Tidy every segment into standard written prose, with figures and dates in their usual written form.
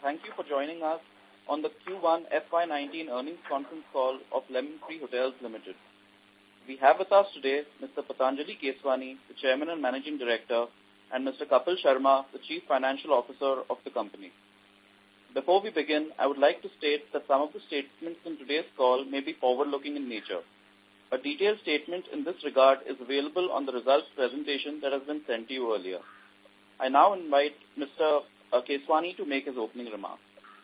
Thank you for joining us on the Q1 FY19 earnings conference call of Lemon Tree Hotels Limited. We have with us today Mr. Patanjali Keswani, the Chairman and Managing Director, and Mr. Kapil Sharma, the Chief Financial Officer of the company. Before we begin, I would like to state that some of the statements in today's call may be forward-looking in nature. A detailed statement in this regard is available on the results presentation that has been sent to you earlier. I now invite Mr. Keswani to make his opening remarks.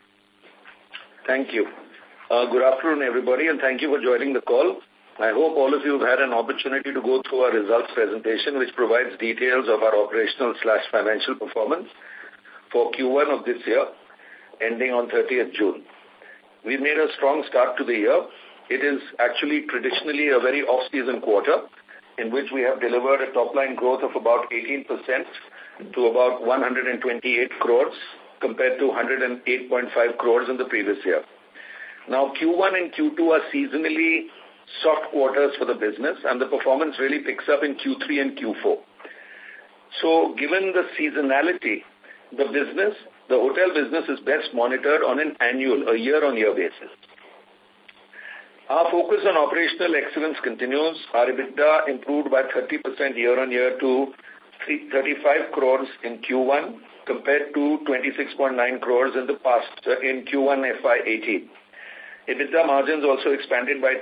Thank you. Good afternoon, everybody, and thank you for joining the call. I hope all of you have had an opportunity to go through our results presentation, which provides details of our operational/financial performance for Q1 of this year, ending on 30th June. We made a strong start to the year. It is actually traditionally a very off-season quarter, in which we have delivered a top-line growth of about 18% to about 128 crores compared to 108.5 crores in the previous year. Now, Q1 and Q2 are seasonally soft quarters for the business, and the performance really picks up in Q3 and Q4. So, given the seasonality, the hotel business is best monitored on an annual, a year-on-year basis. Our focus on operational excellence continues. Our EBITDA improved by 30% year-on-year to 35 crores in Q1 compared to 26.9 crores in in Q1 FY18. EBITDA margins also expanded by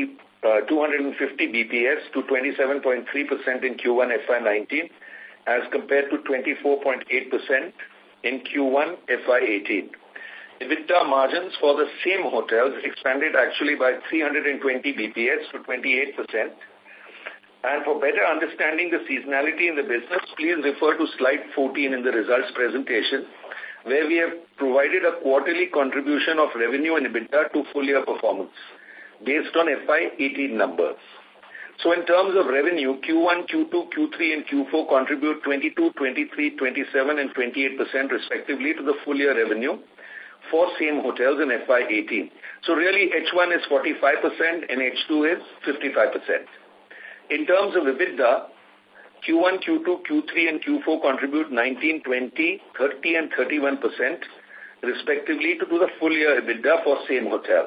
250 BPS to 27.3% in Q1 FY19 as compared to 24.8% in Q1 FY18. EBITDA margins for the same hotels expanded actually by 320 BPS to 28%. And for better understanding the seasonality in the business, please refer to slide 14 in the results presentation, where we have provided a quarterly contribution of revenue and EBITDA to full year performance based on FY18 numbers. So in terms of revenue, Q1, Q2, Q3 and Q4 contribute 22, 23, 27 and 28% respectively to the full year revenue for same hotels in FY18. So really H1 is 45% and H2 is 55%. In terms of EBITDA, Q1, Q2, Q3 and Q4 contribute 19, 20, 30 and 31% respectively to the full year EBITDA for same hotels.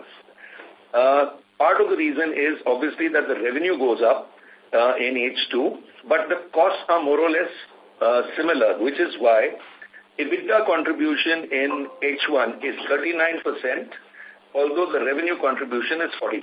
Part of the reason is obviously that the revenue goes up in H2, but the costs are more or less similar, which is why EBITDA contribution in H1 is 39%, although the revenue contribution is 45%.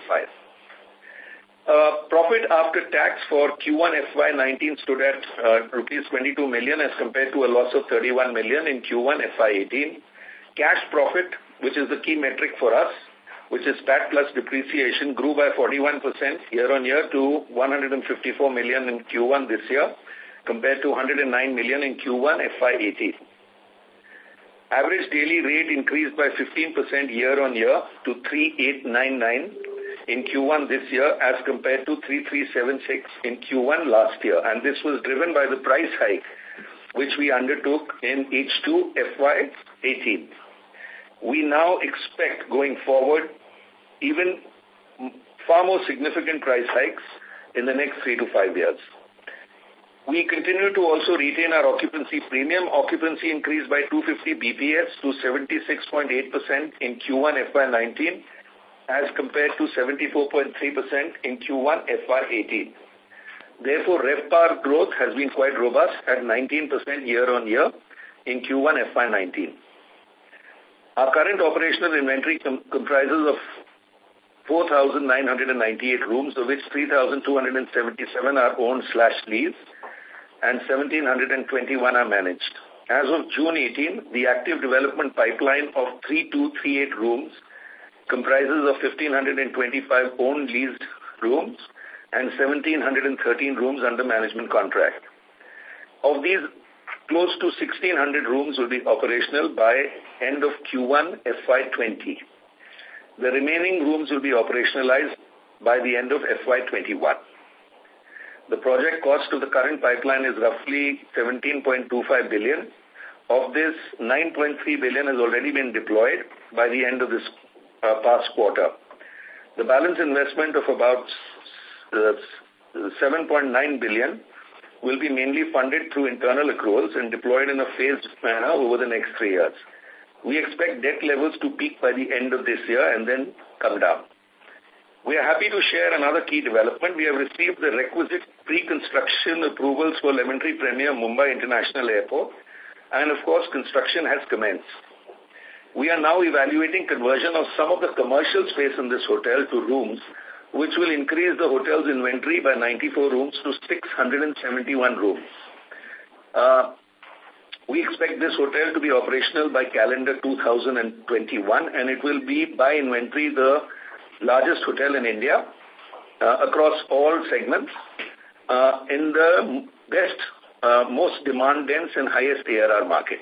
Profit after tax for Q1 FY19 stood at rupees 22 million as compared to a loss of 31 million in Q1 FY18. Cash profit, which is the key metric for us, which is PAT plus depreciation, grew by 41% year-on-year to 154 million in Q1 this year compared to 109 million in Q1 FY18. Average daily rate increased by 15% year-on-year to 3899 in Q1 this year as compared to 3376 in Q1 last year. And this was driven by the price hike which we undertook in H2 FY18. We now expect going forward even far more significant price hikes in the next 3 to 5 years. We continue to also retain our occupancy premium. Occupancy increased by 250 BPS to 76.8% in Q1 FY19 as compared to 74.3% in Q1 FY18. Therefore, RevPAR growth has been quite robust at 19% year-on-year in Q1 FY19. Our current operational inventory comprises of 4,998 rooms, of which 3,277 are owned/leased and 1,721 are managed. As of June 18, the active development pipeline of 3,238 rooms comprises of 1,525 owned leased rooms and 1,713 rooms under management contract. Of these, close to 1,600 rooms will be operational by end of Q1 FY20. The remaining rooms will be operationalized by the end of FY21. The project cost of the current pipeline is roughly 17.25 billion. Of this, 9.3 billion has already been deployed by the end of this past quarter. The balance investment of about 7.9 billion will be mainly funded through internal accruals and deployed in a phased manner over the next 3 years. We expect debt levels to peak by the end of this year and then come down. We are happy to share another key development. We have received the requisite pre-construction approvals for Lemon Tree Premier Mumbai International Airport, and of course construction has commenced. We are now evaluating conversion of some of the commercial space in this hotel to rooms, which will increase the hotel's inventory by 94 rooms to 671 rooms. We expect this hotel to be operational by calendar 2021, and it will be by inventory the largest hotel in India across all segments in the best, most demand-dense and highest ARR market.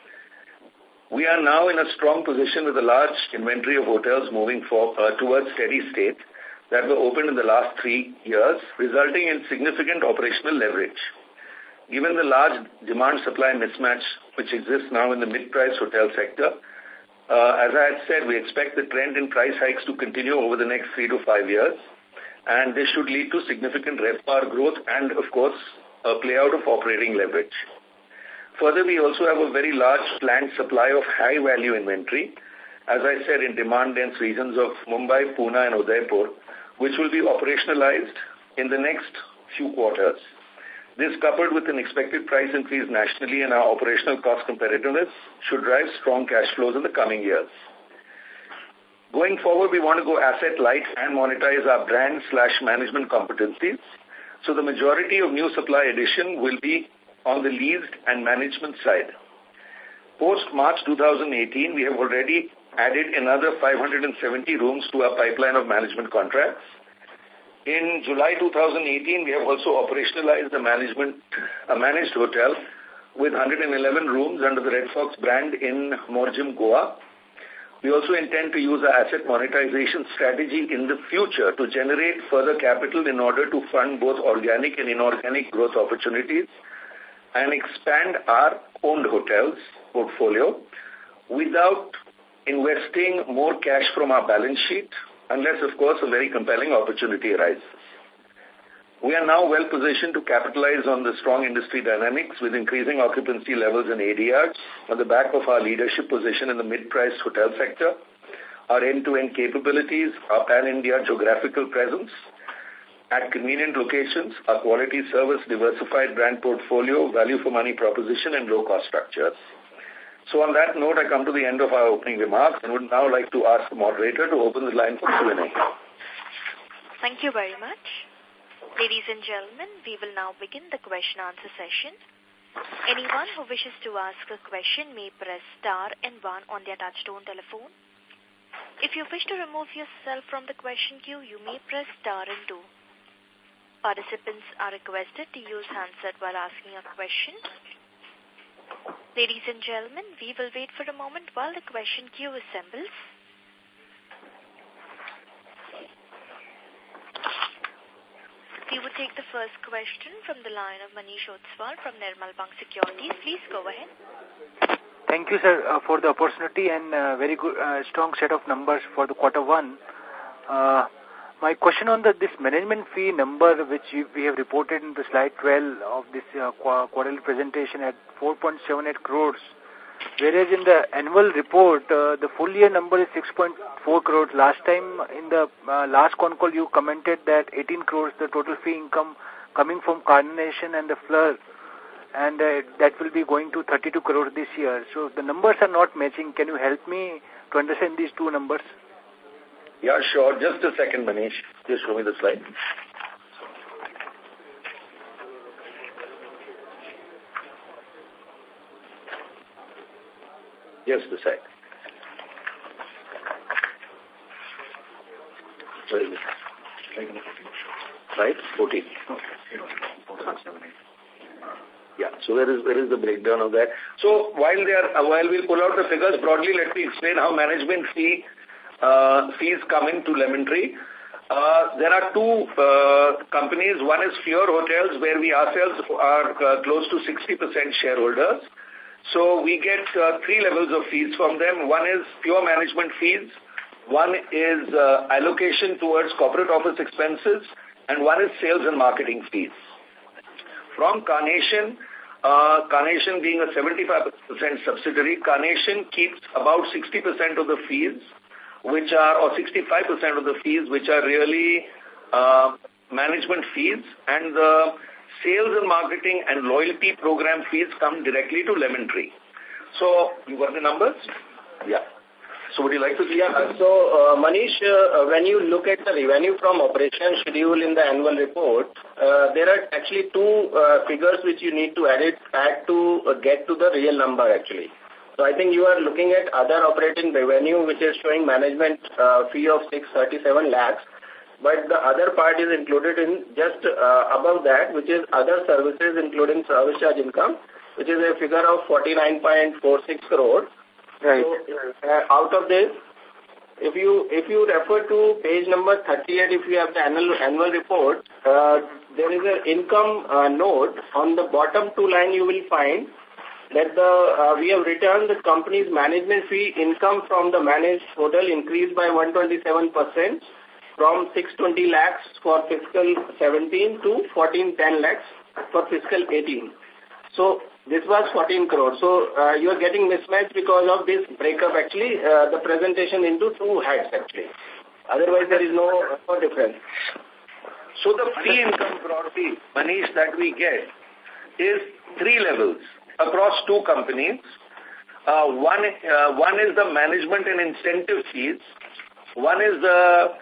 We are now in a strong position with a large inventory of hotels moving towards steady state that were opened in the last 3 years, resulting in significant operational leverage. Given the large demand-supply mismatch which exists now in the mid-price hotel sector, as I had said, we expect the trend in price hikes to continue over the next 3 to 5 years, and this should lead to significant RevPAR growth and, of course, a play out of operating leverage. Further, we also have a very large planned supply of high-value inventory, as I said, in demand-dense regions of Mumbai, Pune and Udaipur, which will be operationalized in the next few quarters. This, coupled with an expected price increase nationally and our operational cost competitiveness, should drive strong cash flows in the coming years. Going forward, we want to go asset light and monetize our brand/management competencies. So the majority of new supply addition will be on the leased and management side. Post-March 2018, we have already added another 570 rooms to our pipeline of management contracts. In July 2018, we have also operationalized a managed hotel with 111 rooms under the Red Fox brand in Morjim, Goa. We also intend to use our asset monetization strategy in the future to generate further capital in order to fund both organic and inorganic growth opportunities and expand our owned hotels portfolio without investing more cash from our balance sheet, unless, of course, a very compelling opportunity arises. We are now well positioned to capitalize on the strong industry dynamics with increasing occupancy levels in ADRs on the back of our leadership position in the mid-priced hotel sector, our end-to-end capabilities, our pan-India geographical presence at convenient locations, our quality service, diversified brand portfolio, value for money proposition, and low-cost structures. So on that note, I come to the end of our opening remarks and would now like to ask the moderator to open the line for Q&A. Thank you very much. Ladies and gentlemen, we will now begin the question-answer session. Anyone who wishes to ask a question may press star and 1 on their touchtone telephone. If you wish to remove yourself from the question queue, you may press star and 2. Participants are requested to use handset while asking a question. Ladies and gentlemen, we will wait for a moment while the question queue assembles. We would take the first question from the line of Manish Otswal from Nirmal Bang Securities. Please go ahead. Thank you, sir, for the opportunity and very good, strong set of numbers for the Q1. My question on this management fee number, which we have reported in the slide 12 of this quarterly presentation at 4.78 crores, whereas in the annual report, the full year number is 6.4 crores. Last time, in the last con call, you commented that 18 crores, the total fee income coming from Carnation and the Fleur, and that will be going to 32 crores this year. So the numbers are not matching. Can you help me to understand these two numbers? Yeah, sure. Just a second, Manish. Just show me the slide. Just a sec. Where is it? Right? 14. Yeah. So where is the breakdown of that? So while we'll pull out the figures broadly, let me explain how management fees come into Lemon Tree. There are two companies. One is Fleur Hotels, where we ourselves are close to 60% shareholders. So we get 3 levels of fees from them. One is pure management fees, one is allocation towards corporate office expenses, and one is sales and marketing fees. From Carnation, Carnation being a 75% subsidiary, Carnation keeps about 60% of the fees, which are, or 65% of the fees, which are really management fees, and the sales and marketing and loyalty program fees come directly to Lemon Tree. So, you got the numbers? Yeah. So, would you like to see? Yeah. So, Manish, when you look at the revenue from operation schedule in the annual report, there are actually two figures which you need to add to get to the real number actually. So, I think you are looking at other operating revenue, which is showing management fee of 637 lakhs. But the other part is included in just above that, which is other services, including service charge income, which is a figure of 49.46 crore. Right. So, out of this, if you refer to page number 38, if you have the annual report, there is an income note. On the bottom two line, you will find that we have returned the company's management fee income from the managed hotel increased by 127%. From 620 lakhs for fiscal 17 to 1410 lakhs for fiscal 18. So, this was 14 crores. So, you are getting mismatched because of this breakup actually, the presentation into two heads actually. Otherwise, there is no difference. So, the fee income broadly, Manish, that we get is three levels across two companies. One is the management and incentive fees. One is the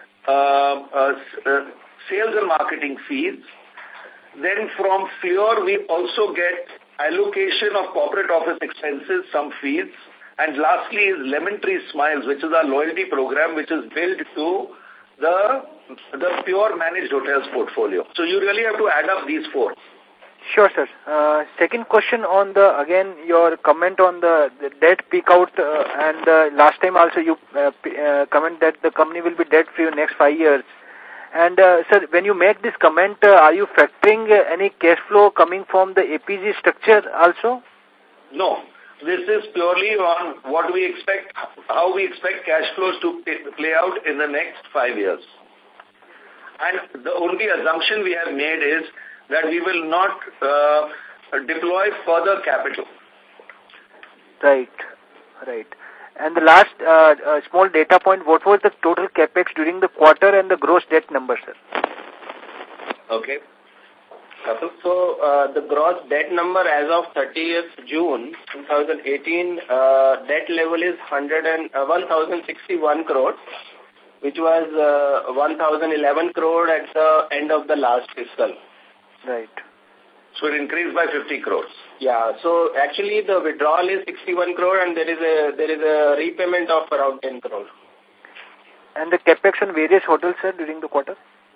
sales and marketing fees. Then from Fleur, we also get allocation of corporate office expenses, some fees. And lastly is Lemon Tree Smiles, which is our loyalty program, which is built to the pure managed hotels portfolio. So you really have to add up these four. Sure, sir. Second question on again, your comment on the debt peak out, and last time also you comment that the company will be debt-free in the next 5 years. And, sir, when you make this comment, are you factoring any cash flow coming from the APG structure also? No. This is purely on what we expect, how we expect cash flows to play out in the next 5 years. And the only assumption we have made is that we will not deploy further capital. Right, right. And the last small data point, what was the total capex during the quarter and the gross debt number, sir? Okay. So, the gross debt number as of 30th June 2018, debt level is 1,061 crore, which was 1,011 crore at the end of the last fiscal. Right. So it increased by 50 crores. Yeah. So actually the withdrawal is 61 crore and there is a repayment of around 10 crore. And the capex on various hotels, sir, during the quarter?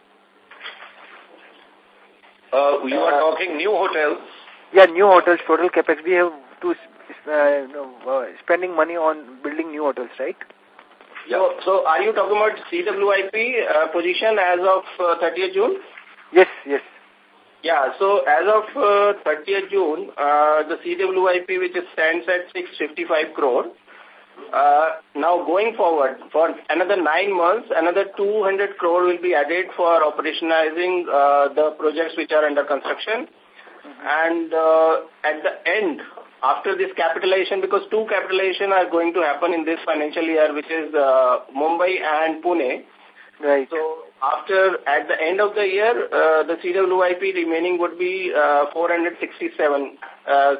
You are talking new hotels? Yeah, new hotels, total capex. We have to spending money on building new hotels, right? Yeah. So are you talking about CWIP position as of 30th June? Yes, yes. Yeah, so as of 30th June, the CWIP which stands at 655 crore. Now going forward, for another 9 months, another 200 crore will be added for operationalizing the projects which are under construction. And at the end, after this capitalization, because two capitalization are going to happen in this financial year, which is Mumbai and Pune. Right. So at the end of the year, the CWIP remaining would be 467 or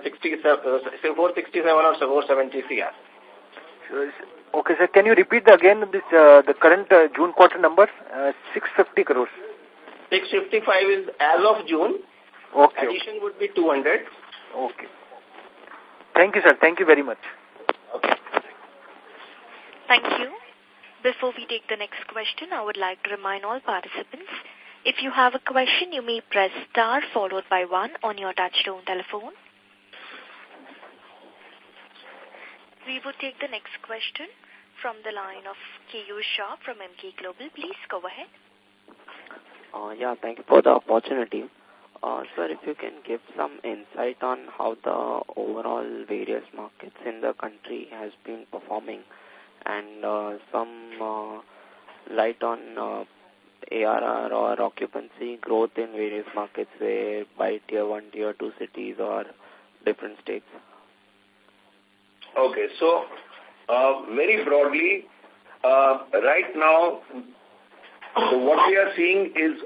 470 CR. Okay, sir. Can you repeat again this the current June quarter number? 650 crores. 655 is as of June. Okay. Addition would be 200. Okay. Thank you, sir. Thank you very much. Okay. Thank you. Before we take the next question, I would like to remind all participants, if you have a question, you may press star followed by 1 on your touchtone telephone. We will take the next question from the line of Keyur Shah from Emkay Global. Please go ahead. Yeah, thank you for the opportunity. Sir, if you can give some insight on how the overall various markets in the country has been performing, and some light on ARR or occupancy growth in various markets, where by tier 1, tier 2 cities or different states? Okay, so very broadly, right now, what we are seeing is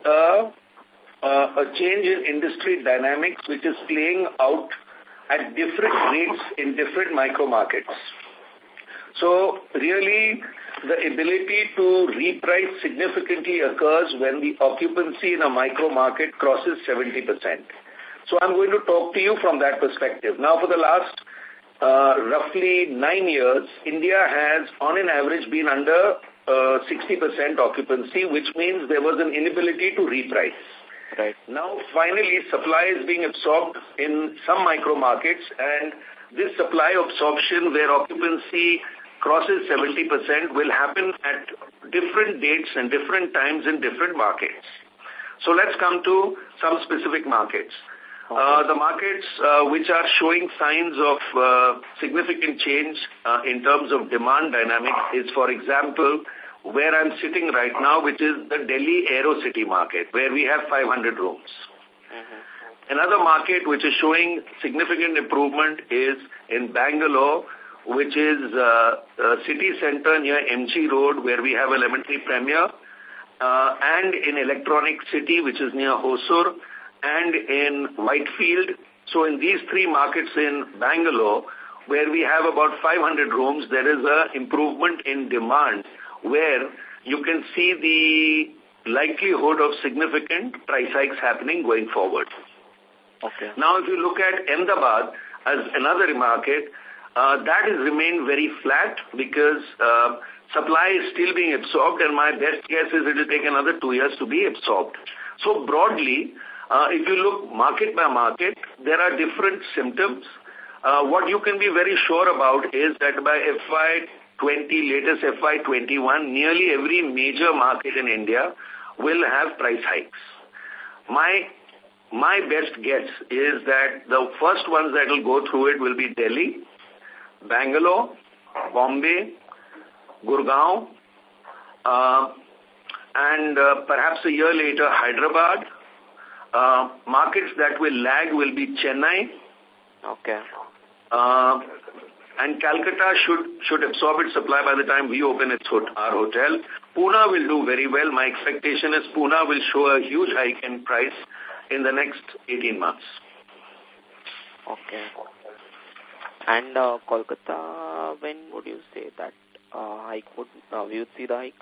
a change in industry dynamics which is playing out at different rates in different micro markets. So really, the ability to reprice significantly occurs when the occupancy in a micro market crosses 70%. So I'm going to talk to you from that perspective. Now, for the last roughly 9 years, India has, on an average, been under 60% occupancy, which means there was an inability to reprice. Right. Now, finally, supply is being absorbed in some micro markets, and this supply absorption where occupancy crosses 70% will happen at different dates and different times in different markets. So let's come to some specific markets. The markets which are showing signs of significant change in terms of demand dynamics is, for example, where I'm sitting right now, which is the Delhi Aerocity market, where we have 500 rooms. Another market which is showing significant improvement is in Bangalore, which is a city center near MG Road, where we have a Lemon Tree Premier, and in Electronic City, which is near Hosur, and in Whitefield. So in these three markets in Bangalore, where we have about 500 rooms, there is an improvement in demand where you can see the likelihood of significant price hikes happening going forward. Okay. Now, if you look at Ahmedabad as another market, that has remained very flat because supply is still being absorbed, and my best guess is it will take another 2 years to be absorbed. So broadly, if you look market by market, there are different symptoms. What you can be very sure about is that by FY20, latest FY21, nearly every major market in India will have price hikes. My best guess is that the first ones that will go through it will be Delhi, Bangalore, Bombay, Gurgaon, and perhaps a year later, Hyderabad. Markets that will lag will be Chennai. Okay. And Calcutta should absorb its supply by the time we open our hotel. Pune will do very well. My expectation is Pune will show a huge hike in price in the next 18 months. Okay. And Kolkata, when would you say that hike we would see the hike?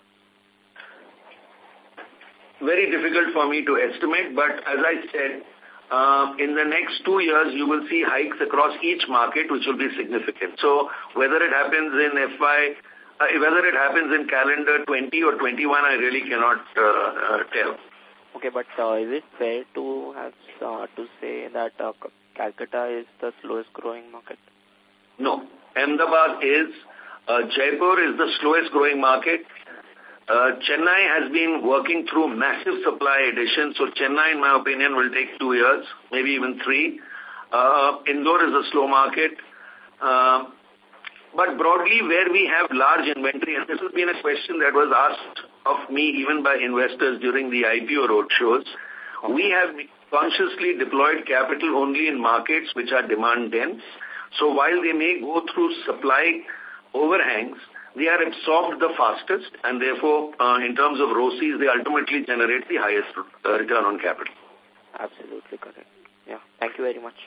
Very difficult for me to estimate, but as I said, in the next 2 years, you will see hikes across each market, which will be significant. So whether it happens in whether it happens in calendar 20 or 21, I really cannot tell. Okay, but is it fair to have to say that Calcutta is the slowest growing market? No. Ahmedabad is. Jaipur is the slowest growing market. Chennai has been working through massive supply addition, so Chennai, in my opinion, will take 2 years, maybe even 3. Indore is a slow market. But broadly, where we have large inventory, and this has been a question that was asked of me even by investors during the IPO roadshows, we have consciously deployed capital only in markets which are demand dense. So while they may go through supply overhangs, they are absorbed the fastest, and therefore, in terms of ROCEs, they ultimately generate the highest return on capital. Absolutely correct. Yeah. Thank you very much.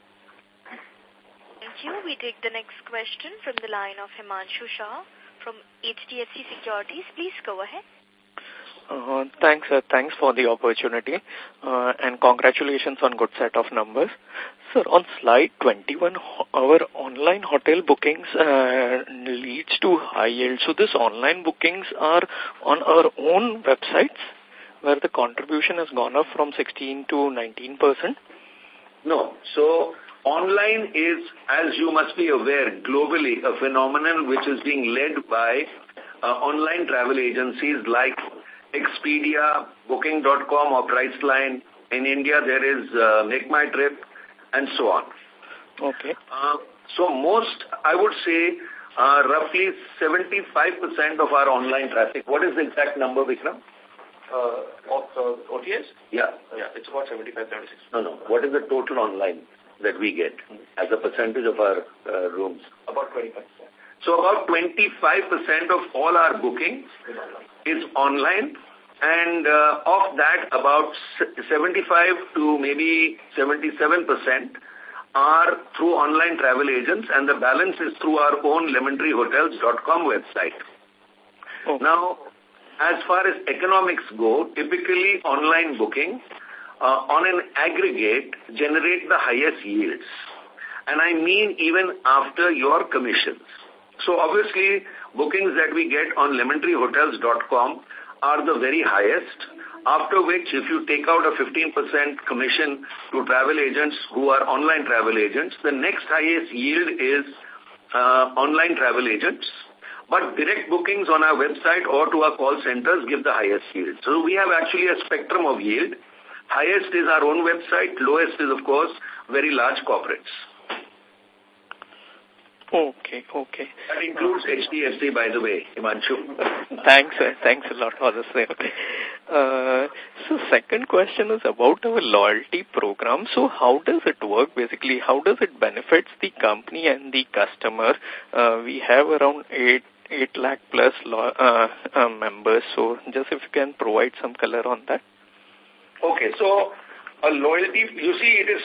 Thank you. We take the next question from the line of Himanshu Shah from HDFC Securities. Please go ahead. Thanks, sir. Thanks for the opportunity and congratulations on good set of numbers. Sir, on slide 21, our online hotel bookings leads to high yield. So this online bookings are on our own websites where the contribution has gone up from 16 to 19%? No. So online is, as you must be aware, globally a phenomenon which is being led by online travel agencies like Expedia, Booking.com or Priceline. In India, there is Make My Trip and so on. Okay. So most, I would say, roughly 75% of our online traffic. What is the exact number, Vikram? Of OTAs? Yeah. Yeah, it's about 75, 76. No. What is the total online? that we get as a percentage of our rooms. About 25%. So about 25% of all our bookings is online, and of that, about 75 to maybe 77% are through online travel agents, and the balance is through our own lemontreehotels.com website. Oh. Now, as far as economics go, typically online booking on an aggregate generate the highest yields. And I mean even after your commissions. So obviously, bookings that we get on lemontreehotels.com are the very highest, after which if you take out a 15% commission to travel agents who are online travel agents, the next highest yield is online travel agents. But direct bookings on our website or to our call centers give the highest yield. So we have actually a spectrum of yield. Highest is our own website. Lowest is, of course, very large corporates. Okay. That includes HDFC, by the way, Himanshu. Thanks a lot for the same. So second question is about our loyalty program. So how does it work basically? How does it benefit the company and the customer? We have around 8 lakh plus members. So just if you can provide some color on that. Okay, so a loyalty, you see, it is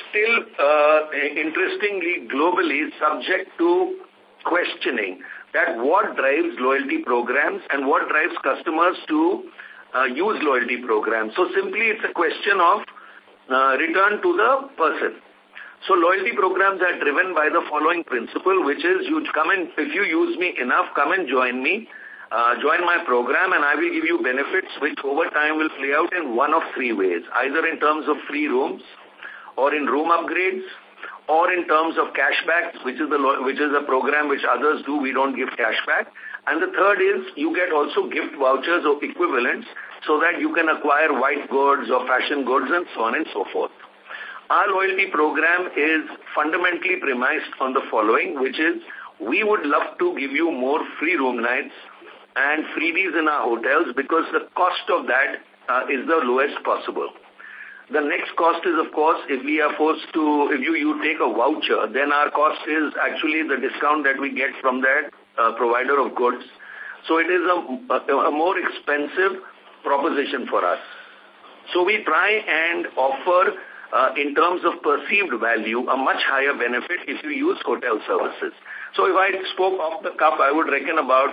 still interestingly globally subject to questioning that what drives loyalty programs and what drives customers to use loyalty programs. So simply it's a question of return to the person. So loyalty programs are driven by the following principle, which is you come in, if you use me enough, come and join me. Join my program and I will give you benefits which over time will play out in one of three ways, either in terms of free rooms or in room upgrades or in terms of cashback, which is a program which others do, we don't give cashback. And the third is you get also gift vouchers or equivalents so that you can acquire white goods or fashion goods and so on and so forth. Our loyalty program is fundamentally premised on the following, which is we would love to give you more free room nights and freebies in our hotels because the cost of that is the lowest possible. The next cost is, of course, if we are forced to, if you take a voucher, then our cost is actually the discount that we get from that provider of goods. So it is a more expensive proposition for us. So we try and offer, in terms of perceived value, a much higher benefit if you use hotel services. So if I spoke off the cuff, I would reckon about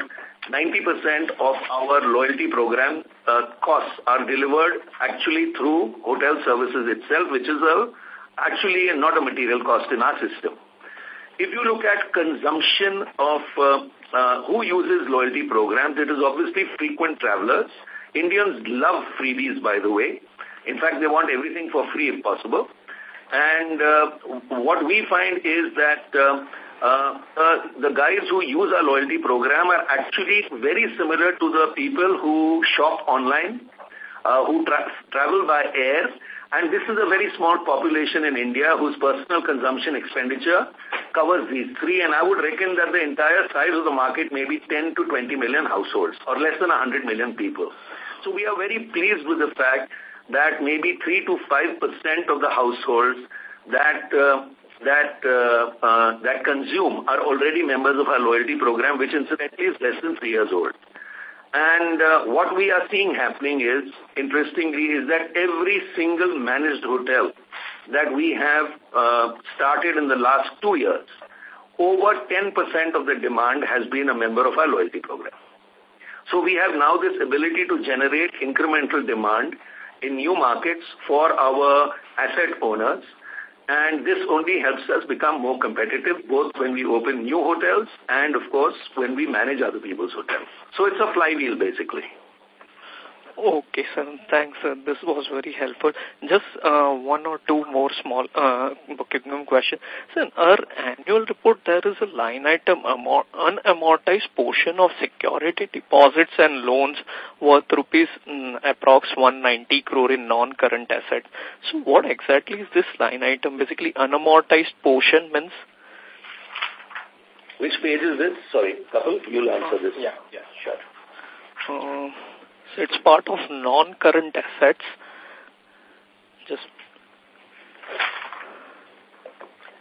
90% of our loyalty program costs are delivered actually through hotel services itself, which is actually not a material cost in our system. If you look at consumption of who uses loyalty programs, it is obviously frequent travelers. Indians love freebies, by the way. In fact, they want everything for free if possible. And what we find is that the guys who use our loyalty program are actually very similar to the people who shop online, who travel by air. And this is a very small population in India whose personal consumption expenditure covers these three. And I would reckon that the entire size of the market may be 10 to 20 million households or less than 100 million people. So we are very pleased with the fact that maybe 3 to 5% of the households that consume are already members of our loyalty program, which incidentally is less than 3 years old. And what we are seeing happening is, interestingly, is that every single managed hotel that we have started in the last 2 years, over 10% of the demand has been a member of our loyalty program. So we have now this ability to generate incremental demand in new markets for our asset owners. And this only helps us become more competitive, both when we open new hotels and, of course, when we manage other people's hotels. So it's a flywheel, basically. Okay, sir. Thanks, sir. This was very helpful. Just one or two more small bookkeeping questions. So in our annual report, there is a line item, unamortized portion of security deposits and loans worth rupees approx 190 crore in non-current assets. So what exactly is this line item? Basically, unamortized portion means? Which page is this? Sorry, Kapil, you'll answer this. Yeah, sure. So it's part of non-current assets. Just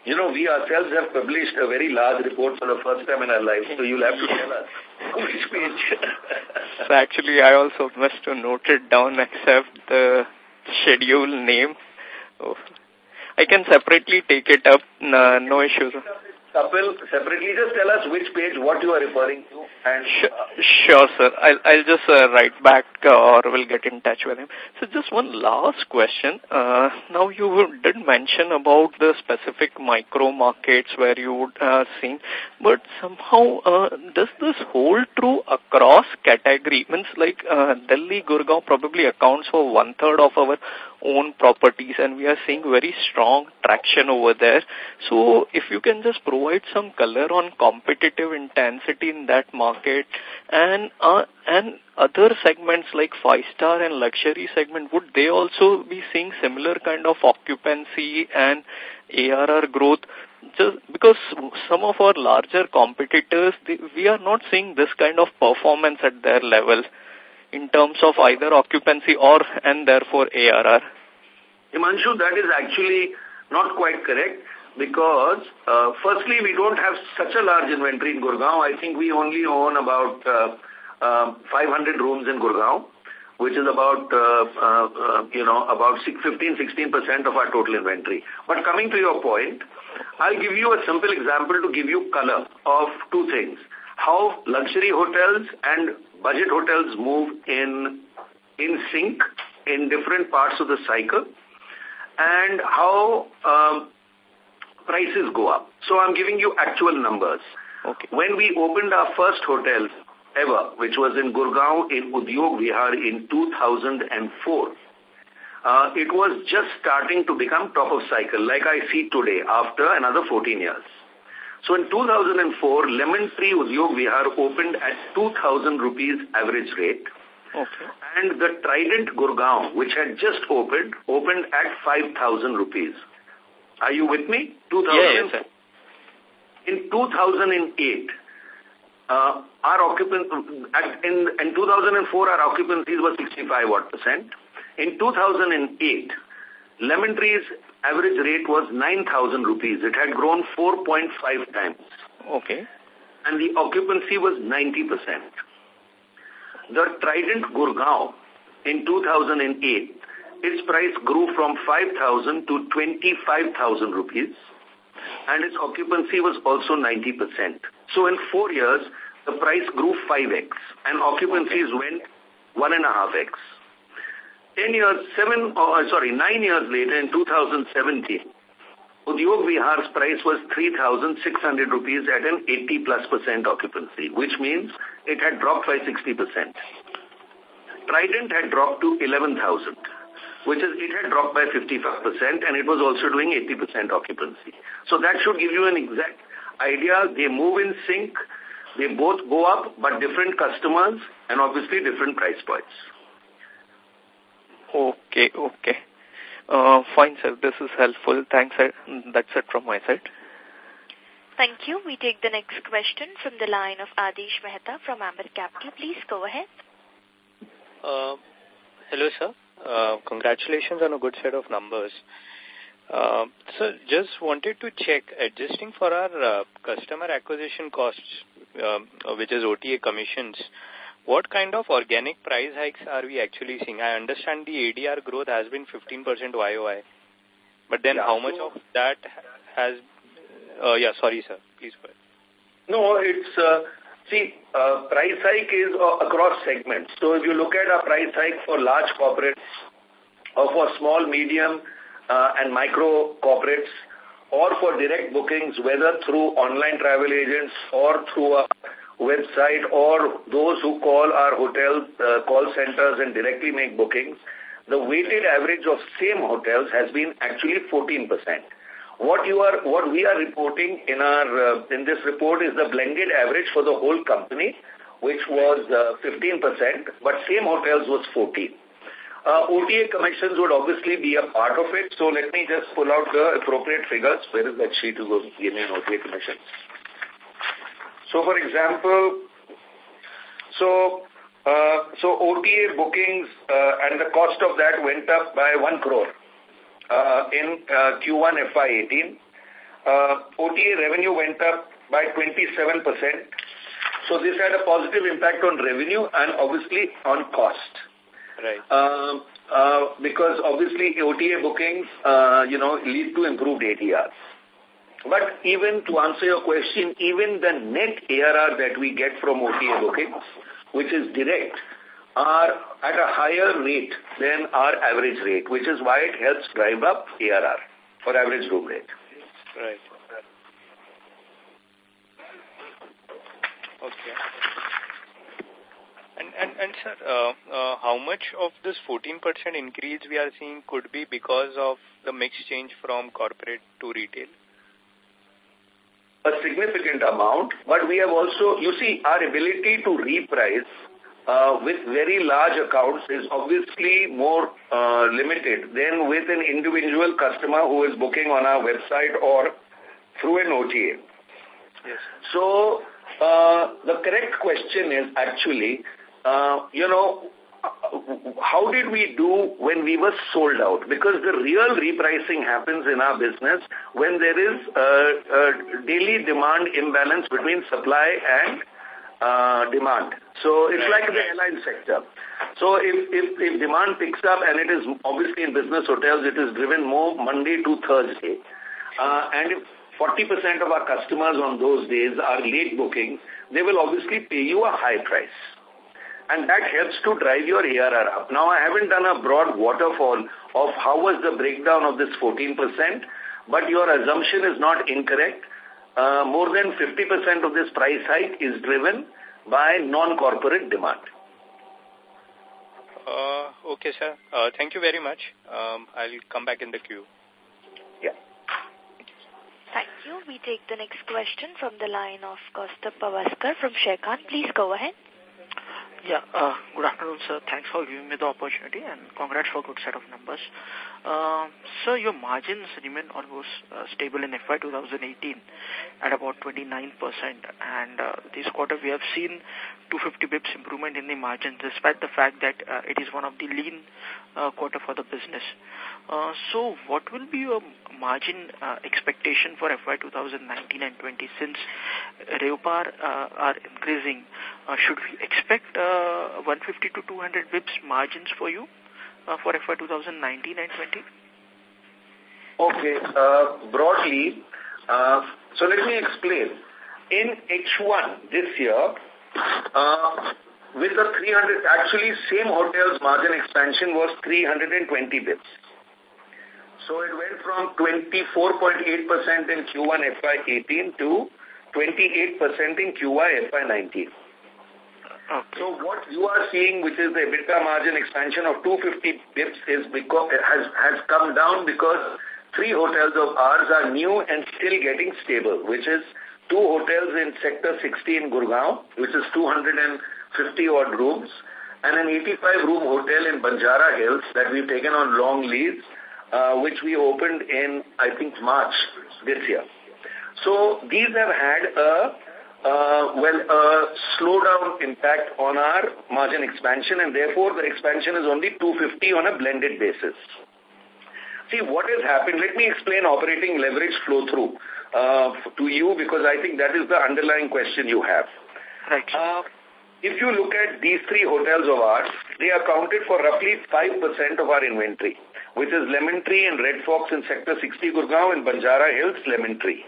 You know, we ourselves have published a very large report for the first time in our life, so you'll have to tell us which page. So actually, I also must have noted down except the schedule name. Oh. I can separately take it up, no issues. Kapil, separately, just tell us which page, what you are referring to. And sure, sir. I'll just write back or will get in touch with him. So just one last question. Now you did mention about the specific micro markets where you would sing, but somehow does this hold true across category? Means like Delhi, Gurgaon probably accounts for 1/3 of our own properties, and we are seeing very strong traction over there. So if you can just provide some color on competitive intensity in that market and other segments like 5-star and luxury segment, would they also be seeing similar kind of occupancy and ARR growth? Just because some of our larger competitors, we are not seeing this kind of performance at their level in terms of either occupancy and therefore ARR. Himanshu, that is actually not quite correct because, firstly, we don't have such a large inventory in Gurgaon. I think we only own about 500 rooms in Gurgaon, which is about, about 15-16% of our total inventory. But coming to your point, I'll give you a simple example to give you color of two things. How luxury hotels and budget hotels move in sync in different parts of the cycle, and how prices go up. So I'm giving you actual numbers. Okay. When we opened our first hotel ever, which was in Gurgaon in Udyog Vihar in 2004, it was just starting to become top of cycle, like I see today, after another 14 years. So in 2004, Lemon Tree Udyog Vihar opened at 2,000 rupees average rate. Okay. And the Trident Gurgaon, which had just opened at 5,000 rupees. Are you with me? 2000. Yes, in 2008, our occupancy, in 2004, our occupancies were 65%. In 2008, Lemon Tree's average rate was 9,000 rupees. It had grown 4.5 times. Okay. And the occupancy was 90%. The Trident Gurgaon in 2008, its price grew from 5,000 to 25,000 rupees, and its occupancy was also 90%. So in 4 years, the price grew 5x, and occupancies went 1.5x. 9 years later, in 2017, Udyog Vihar's price was 3,600 rupees at an 80+% occupancy, which means it had dropped by 60%. Trident had dropped to 11,000, which is it had dropped by 55%, and it was also doing 80% occupancy. So that should give you an exact idea. They move in sync. They both go up, but different customers and obviously different price points. Okay. Fine, sir. This is helpful. Thanks, sir. That's it from my side. Thank you. We take the next question from the line of Adish Mehta from Ambit Capital. Please go ahead. Hello, sir. Congratulations on a good set of numbers. So just wanted to check, adjusting for our customer acquisition costs, which is OTA commissions, what kind of organic price hikes are we actually seeing? I understand the ADR growth has been 15% YOI. But then how much of that has... sorry, sir. Please go ahead. No, it's... price hike is across segments. So if you look at a price hike for large corporates or for small, medium and micro corporates or for direct bookings, whether through online travel agents or through a website or those who call our hotel call centers and directly make bookings, the weighted average of same hotels has been actually 14%. What we are reporting in this report is the blended average for the whole company, which was 15%, but same hotels was 14%. OTA commissions would obviously be a part of it. So let me just pull out the appropriate figures. Where is that sheet to go give me an OTA commission? So for example, OTA bookings and the cost of that went up by 1 crore in Q1 FY18. OTA revenue went up by 27%. So this had a positive impact on revenue and obviously on cost. Right. Because obviously OTA bookings, lead to improved ATRs. But even to answer your question, even the net ARR that we get from OTA bookings, which is direct, are at a higher rate than our average rate, which is why it helps drive up ARR or average room rate. Right. Okay. And sir, how much of this 14% increase we are seeing could be because of the mix change from corporate to retail? A significant amount, but we have also, you see, our ability to reprice with very large accounts is obviously more limited than with an individual customer who is booking on our website or through an OTA. Yes. So, the correct question is actually, how did we do when we were sold out? Because the real repricing happens in our business when there is a daily demand imbalance between supply and demand. So it's like the airline sector. So if demand picks up, and it is obviously in business hotels, it is driven more Monday to Thursday. And if 40% of our customers on those days are late booking, they will obviously pay you a high price. And that helps to drive your ARR up. Now, I haven't done a broad waterfall of how was the breakdown of this 14%, but your assumption is not incorrect. More than 50% of this price hike is driven by non-corporate demand. Okay, sir. Thank you very much. I'll come back in the queue. Yeah. Thank you. We take the next question from the line of Kaustubh Pawaskar from Sharekhan. Please go ahead. Yeah, good afternoon, sir. Thanks for giving me the opportunity and congrats for a good set of numbers. Sir, your margins remain almost stable in FY 2018 at about 29%. And this quarter we have seen 250 bips improvement in the margin despite the fact that it is one of the lean quarter for the business. So what will be your margin expectation for FY 2019 and 20 since RevPAR are increasing? Should we expect 150 to 200 bips margins for you for FY 2019 and 20? Okay, broadly, so let me explain. In H1 this year, with the 300, actually same hotel's margin expansion was 320 bips. So it went from 24.8% in Q1 FY18 to 28% in Q1 FY19. Okay. So what you are seeing, which is the EBITDA margin expansion of 250 bips, is because it has come down because 3 hotels of ours are new and still getting stable, which is 2 hotels in Sector 60 in Gurgaon, which is 250 odd rooms, and an 85-room hotel in Banjara Hills that we've taken on long lease, which we opened in, I think, March this year. So these have had a slowdown impact on our margin expansion, and therefore the expansion is only 250 on a blended basis. See, what has happened, let me explain operating leverage flow through to you, because I think that is the underlying question you have. Right. If you look at these 3 hotels of ours, they accounted for roughly 5% of our inventory, which is Lemon Tree and Red Fox in Sector 60 Gurgaon and Banjara Hills Lemon Tree.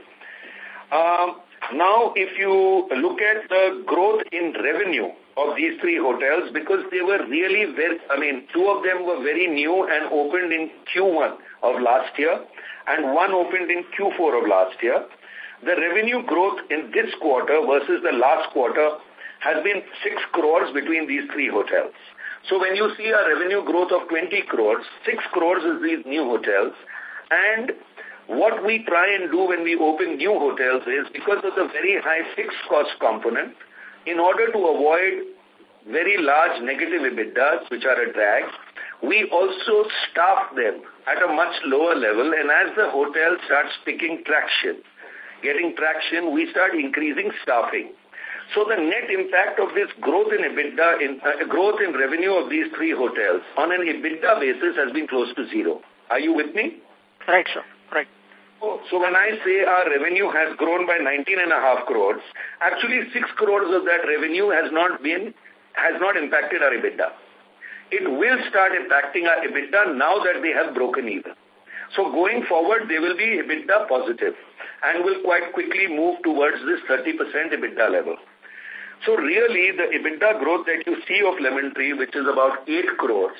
Now, if you look at the growth in revenue of these 3 hotels, because they were really very, 2 of them were very new and opened in Q1 of last year, and 1 opened in Q4 of last year. The revenue growth in this quarter versus the last quarter has been 6 crores between these 3 hotels. So when you see a revenue growth of 20 crores, 6 crores is these new hotels. And what we try and do when we open new hotels is, because of the very high fixed cost component, in order to avoid very large negative EBITDAs, which are a drag, we also staff them at a much lower level. And as the hotel starts getting traction, we start increasing staffing. So the net impact of this growth in EBITDA, growth in revenue of these 3 hotels on an EBITDA basis has been close to 0. Are you with me? Right, sir. Right. So when I say our revenue has grown by 19.5 crores, actually 6 crores of that revenue has not impacted our EBITDA. It will start impacting our EBITDA now that they have broken even. So going forward, they will be EBITDA positive and will quite quickly move towards this 30% EBITDA level. So really, the EBITDA growth that you see of Lemon Tree, which is about 8 crores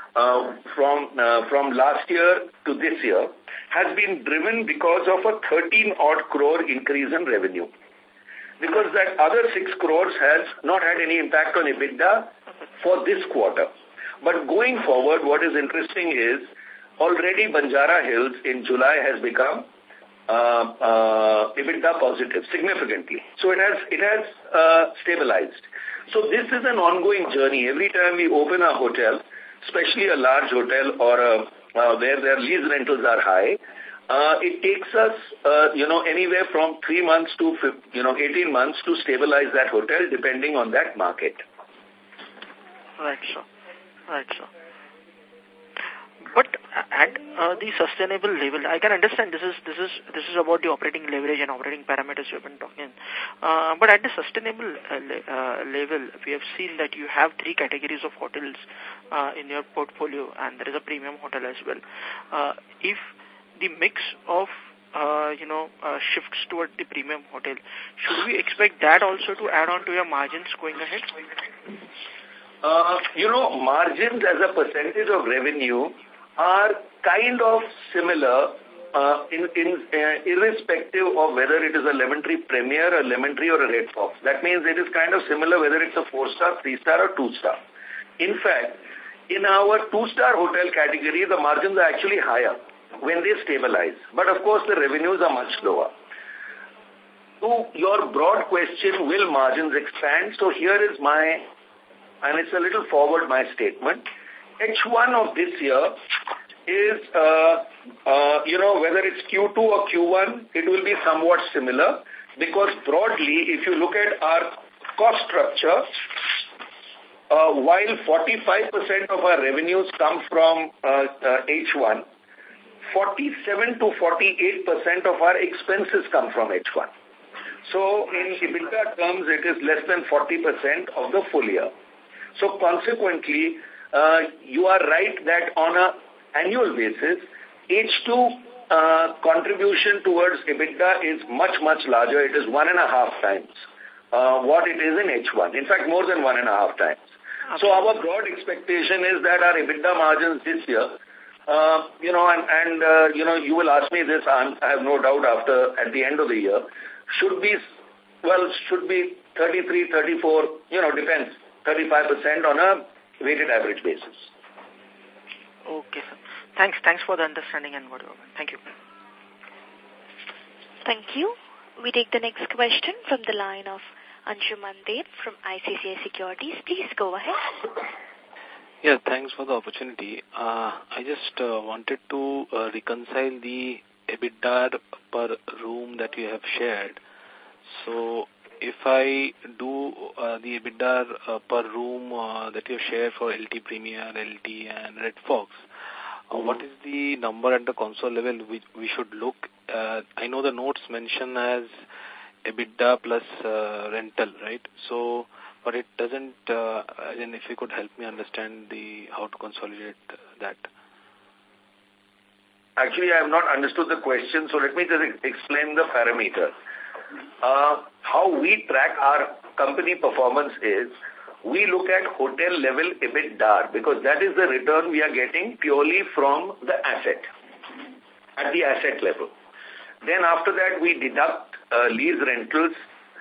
from last year to this year, has been driven because of a 13-odd crore increase in revenue. Because that other 6 crores has not had any impact on EBITDA for this quarter. But going forward, what is interesting is already Banjara Hills in July has become EBITDA positive significantly. So it has stabilized. So this is an ongoing journey. Every time we open a hotel, especially a large hotel or where their lease rentals are high, it takes us, anywhere from 3 months to 18 months to stabilize that hotel, depending on that market. Right, sir. But at the sustainable level, I can understand this is about the operating leverage and operating parameters you've been talking. But at the sustainable level, we have seen that you have 3 categories of hotels in your portfolio, and there is a premium hotel as well. If the mix of shifts toward the premium hotel, should we expect that also to add on to your margins going ahead? Margins as a percentage of revenue are kind of similar irrespective of whether it is a Lemon Tree Premier, a Lemon Tree or a Red Fox. That means it is kind of similar whether it's a 4-star, 3-star or 2-star. In fact, in our 2-star hotel category, the margins are actually higher when they stabilize. But of course, the revenues are much lower. To your broad question, will margins expand? So here is and it's a little forward my statement. H1 of this year is, whether it's Q2 or Q1, it will be somewhat similar because broadly, if you look at our cost structure, while 45% of our revenues come from H1, 47 to 48% of our expenses come from H1. So in EBITDA terms, it is less than 40% of the full year. So consequently, you are right that on an annual basis, H2 contribution towards EBITDA is much, much larger. It is 1.5 times what it is in H1. In fact, more than 1.5 times. Okay. So our broad expectation is that our EBITDA margins this year, you will ask me this, I have no doubt at the end of the year, should be 33, 34, depends, 35% on a weighted average basis. Okay, sir. Thanks for the understanding and whatever. Thank you. Thank you. We take the next question from the line of Anshuman Dev from ICICI Securities. Please go ahead. Yeah, thanks for the opportunity. I just wanted to reconcile the EBITDA per room that you have shared. So if I do the EBITDA per room that you share for LT Premier, LT and Red Fox, what is the number at the console level we should look? I know the notes mention as EBITDA plus rental, right? So, but it doesn't, again, if you could help me understand how to consolidate that. Actually, I have not understood the question, so let me just explain the parameters. How we track our company performance is, we look at hotel level EBITDA because that is the return we are getting purely from the asset, at the asset level. Then after that, we deduct lease rentals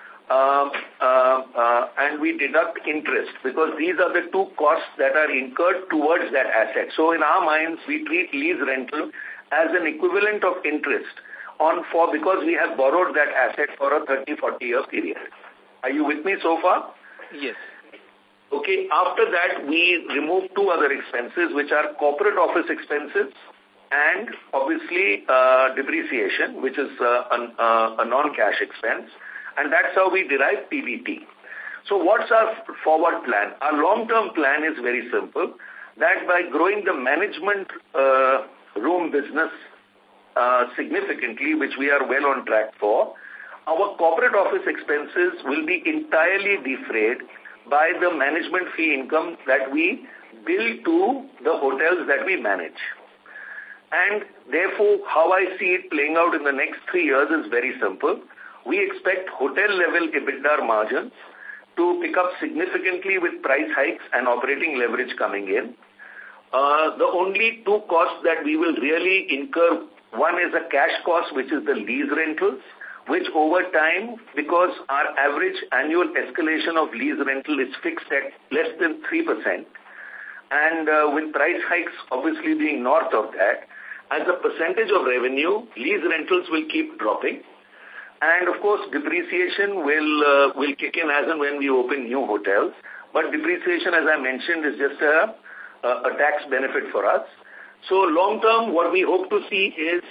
and we deduct interest because these are the 2 costs that are incurred towards that asset. So in our minds, we treat lease rental as an equivalent of interest because we have borrowed that asset for a 30-40 year period. Are you with me so far? Yes. Okay. After that, we remove 2 other expenses, which are corporate office expenses and obviously depreciation, which is a non-cash expense. And that's how we derive PBT. So what's our forward plan? Our long-term plan is very simple, that by growing the management room business significantly, which we are well on track for. Our corporate office expenses will be entirely defrayed by the management fee income that we bill to the hotels that we manage. And therefore, how I see it playing out in the next 3 years is very simple. We expect hotel-level EBITDA margins to pick up significantly with price hikes and operating leverage coming in. The only two costs that we will really incur, one is a cash cost, which is the lease rentals, which over time, because our average annual escalation of lease rental is fixed at less than 3%, and with price hikes obviously being north of that, as a percentage of revenue, lease rentals will keep dropping. And of course, depreciation will kick in as and when we open new hotels. But depreciation, as I mentioned, is just a tax benefit for us. So long term, what we hope to see is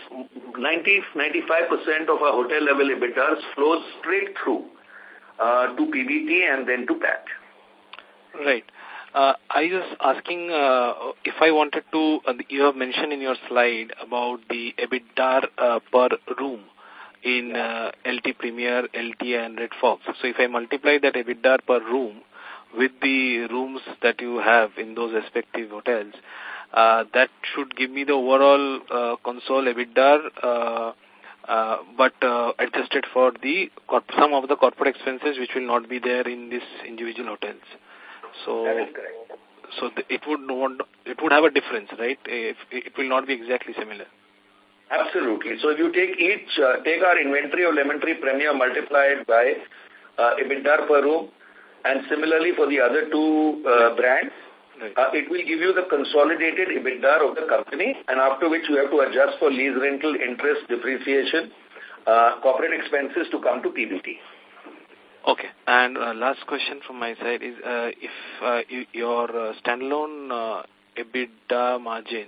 90-95% of our hotel level EBITDA flows straight through to PBT and then to PAT. Right. I was asking if I wanted to, you have mentioned in your slide about the EBITDA per room in LT Premier, LT and Red Fox. So if I multiply that EBITDA per room with the rooms that you have in those respective hotels, that should give me the overall console EBITDA, but adjusted for the some of the corporate expenses which will not be there in these individual hotels. So, that is correct. So it would have a difference, right? It will not be exactly similar. Absolutely. So if you take our inventory of Lemon Tree Premier multiplied by EBITDA per room, and similarly for the other two brands, right, it will give you the consolidated EBITDA of the company, and after which you have to adjust for lease rental, interest, depreciation, corporate expenses to come to PBT. Okay. And last question from my side is if your standalone EBITDA margin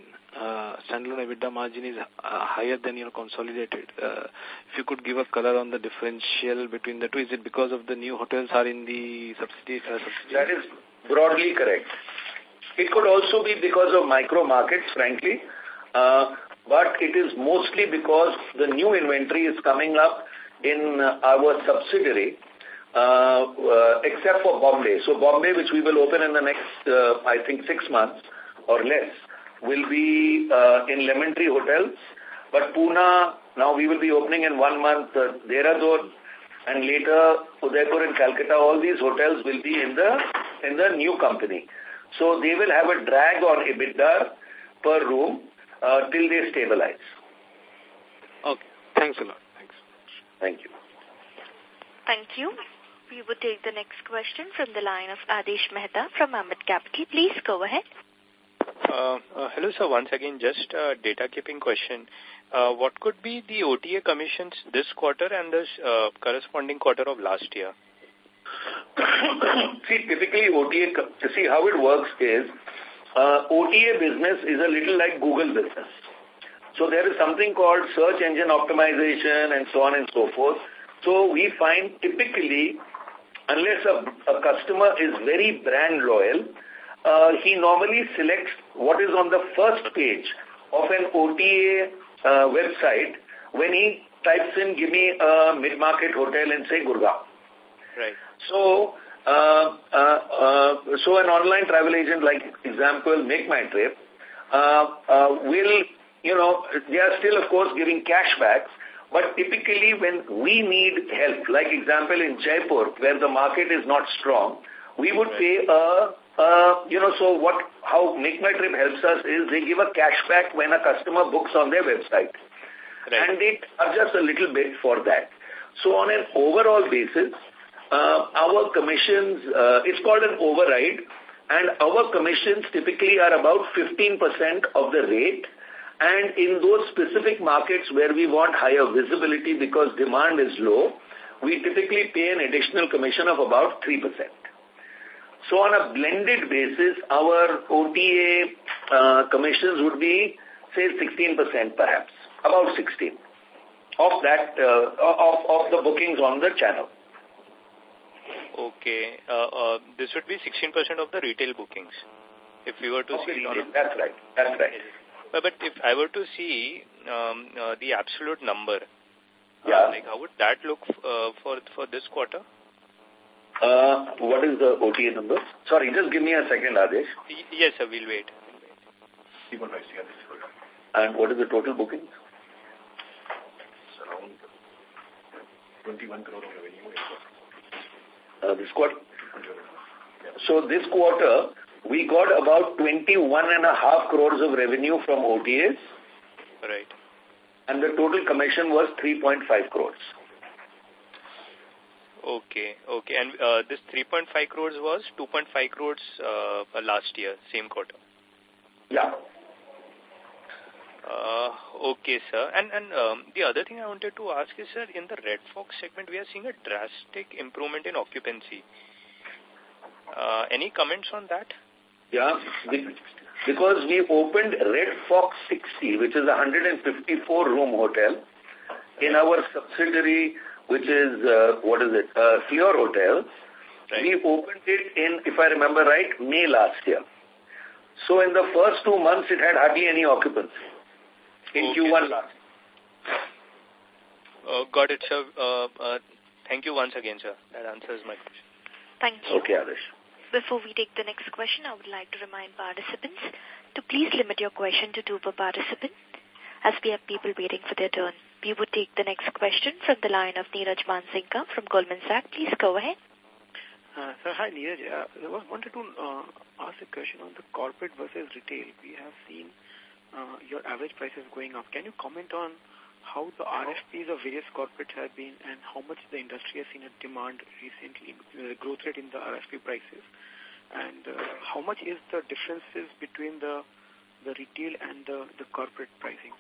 is higher than your consolidated. If you could give a color on the differential between the two, is it because of the new hotels are in the subsidy? That is broadly correct. It could also be because of micro markets, frankly, but it is mostly because the new inventory is coming up in our subsidiary, except for Bombay. So Bombay, which we will open in the next, I think, 6 months or less, will be in Lemon Tree Hotels. But Pune, now we will be opening in 1 month, Dehradun, and later Udaipur and Calcutta. All these hotels will be in the new company. So they will have a drag on EBITDA per room till they stabilize. Okay. Thanks a lot. Thanks. Thank you. Thank you. We will take the next question from the line of Adish Mehta from Ambit Capital. Please go ahead. Hello, sir. Once again, just a data keeping question. What could be the OTA commissions this quarter and the corresponding quarter of last year? See, typically OTA, see how it works is, OTA business is a little like Google business. So there is something called search engine optimization and so on and so forth. So we find typically, unless a customer is very brand loyal, he normally selects what is on the first page of an OTA website when he types in, give me a mid-market hotel in, say, Gurgaon. Right. So, so an online travel agent, like example, Make My Trip, will, they are still, of course, giving cashbacks, but typically when we need help, like example in Jaipur, where the market is not strong, we would pay so how Make My Trip helps us is they give a cashback when a customer books on their website. Right. And they charge us a little bit for that. So on an overall basis, our commissions, it's called an override, and our commissions typically are about 15% of the rate. And in those specific markets where we want higher visibility because demand is low, we typically pay an additional commission of about 3%. So on a blended basis, our OTA commissions would be, say, 16% perhaps, about 16 of that, of the bookings on the channel. Okay. This would be 16% of the retail bookings, if we were to see it on... That's right. That's right. But if I were to see the absolute number, like how would that look for this quarter? What is the OTA number? Sorry, just give me a second, Adesh. Yes, sir, we'll wait. And what is the total bookings? It's around 21 crore of revenue. This quarter? So this quarter, we got about 21.5 crores of revenue from OTAs. Right. And the total commission was 3.5 crores. Okay. And this 3.5 crores was 2.5 crores last year, same quarter. Yeah. Okay, sir. And the other thing I wanted to ask is, sir, in the Red Fox segment, we are seeing a drastic improvement in occupancy. Any comments on that? Yeah, because we opened Red Fox 60, which is a 154-room hotel, in our subsidiary, which is, Fleur Hotel. Right. We opened it in, if I remember right, May last year. So in the first 2 months, it had hardly any occupancy. In Q1 last year. Got it, sir. Thank you once again, sir. That answers my question. Thank you. Okay, Adesh. Before we take the next question, I would like to remind participants to please limit your question to 2 per participant, as we have people waiting for their turn. We would take the next question from the line of Neeraj Mansinka from Goldman Sachs. Please go ahead. Sir, hi, Neeraj. I wanted to ask a question on the corporate versus retail. We have seen your average prices going up. Can you comment on how the RFPs of various corporates have been and how much the industry has seen a demand recently, the growth rate in the RFP prices, and how much is the differences between the retail and the corporate pricing?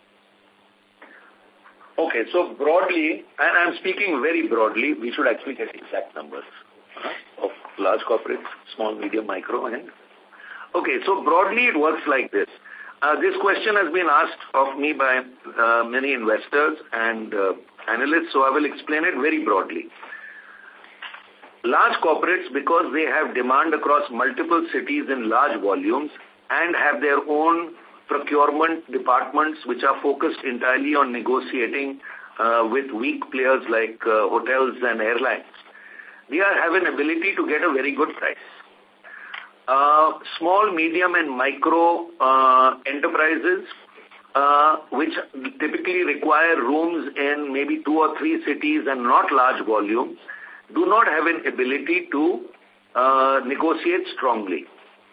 Okay, so broadly, and I'm speaking very broadly, we should actually get exact numbers of large corporates, small, medium, micro, and... Okay, so broadly it works like this. This question has been asked of me by many investors and analysts, so I will explain it very broadly. Large corporates, because they have demand across multiple cities in large volumes and have their own procurement departments which are focused entirely on negotiating with weak players like hotels and airlines, they have an ability to get a very good price. Small, medium, and micro enterprises, which typically require rooms in maybe 2 or 3 cities and not large volumes, do not have an ability to negotiate strongly.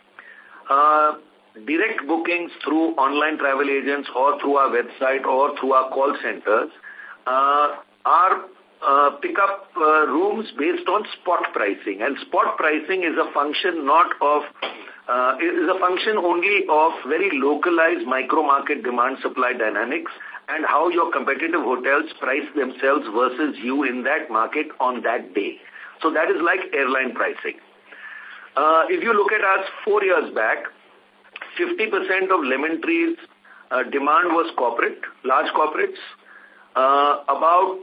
Direct bookings through online travel agents or through our website or through our call centers are pick up rooms based on spot pricing, and spot pricing is a function only of very localized micro market demand supply dynamics and how your competitive hotels price themselves versus you in that market on that day. So that is like airline pricing. If you look at us 4 years back, 50% of Lemon Tree's demand was corporate, large corporates. About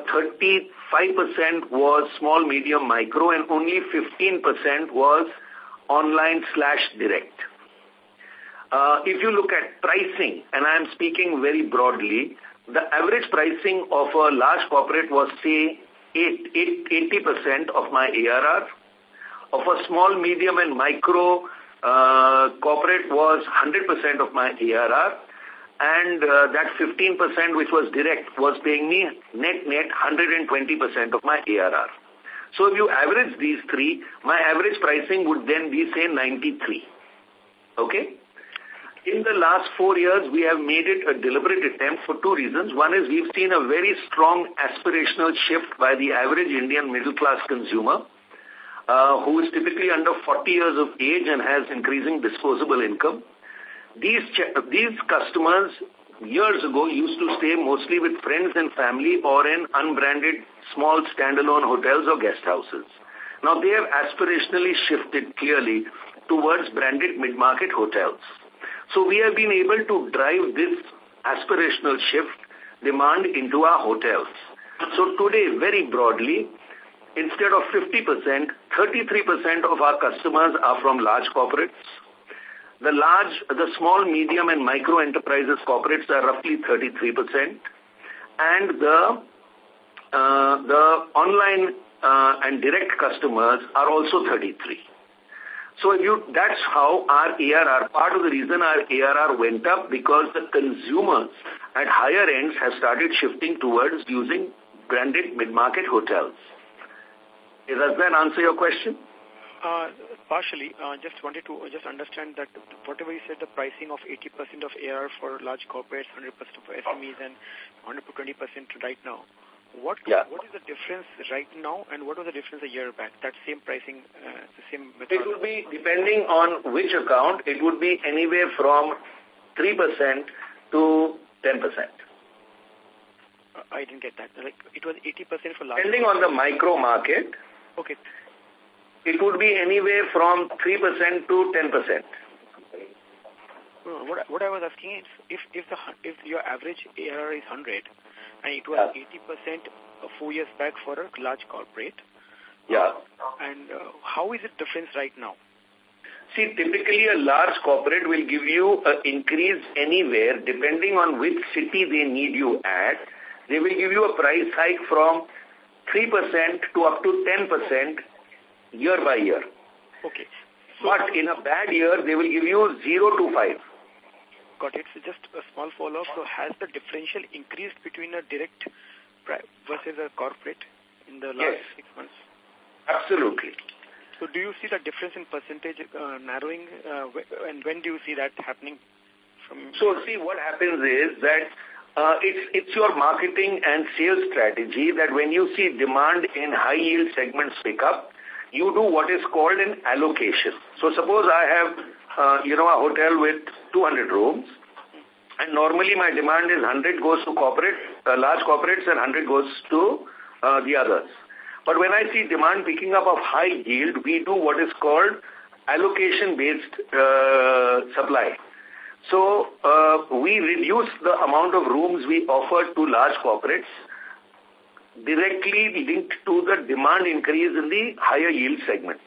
35% was small, medium, micro, and only 15% was online/direct. If you look at pricing, and I'm speaking very broadly, the average pricing of a large corporate was, say, 80% of my ARR. Of a small, medium, and micro corporate was 100% of my ARR. And that 15% which was direct was paying me net 120% of my ARR. So if you average these three, my average pricing would then be, say, 93. Okay? In the last 4 years, we have made it a deliberate attempt for 2 reasons. One is we've seen a very strong aspirational shift by the average Indian middle-class consumer, who is typically under 40 years of age and has increasing disposable income. These customers years ago used to stay mostly with friends and family or in unbranded small standalone hotels or guest houses. Now they have aspirationally shifted clearly towards branded mid-market hotels. So we have been able to drive this aspirational shift demand into our hotels. So today, very broadly, instead of 50%, 33% of our customers are from large corporates. the small, medium and micro enterprises corporates are roughly 33%, and the online and direct customers are also 33%. So that's how our ARR, part of the reason our ARR went up, because the consumers at higher ends have started shifting towards using branded mid-market hotels. Does that answer your question? Partially. Just wanted to understand that whatever you said, the pricing of 80% of ARR for large corporates, 100% for SMEs and 120% right now. What is the difference right now, and what was the difference a year back? That same pricing, the same method? It would be, depending on which account, it would be anywhere from 3% to 10%. I didn't get that. Like, it was 80% for large. Depending on the micro market, okay, it would be anywhere from 3% to 10%. What I was asking is, if your average ARR is 100, and it was 80% 4 years back for a large corporate. Yeah. And how is it different right now? See, typically a large corporate will give you an increase anywhere, depending on which city they need you at. They will give you a price hike from 3% to up to 10% year by year. Okay. So, but in a bad year, they will give you 0 to 5. Got it. So just a small follow-up. So has the differential increased between a direct versus a corporate in the last 6 months? Absolutely. So do you see the difference in percentage narrowing, and when do you see that happening? So see, what happens is that it's your marketing and sales strategy that when you see demand in high-yield segments pick up, you do what is called an allocation. So suppose I have a hotel with 200 rooms, and normally my demand is 100 goes to large corporates and 100 goes to the others. But when I see demand picking up of high yield, we do what is called allocation-based supply. So we reduce the amount of rooms we offer to large corporates, directly linked to the demand increase in the higher yield segments.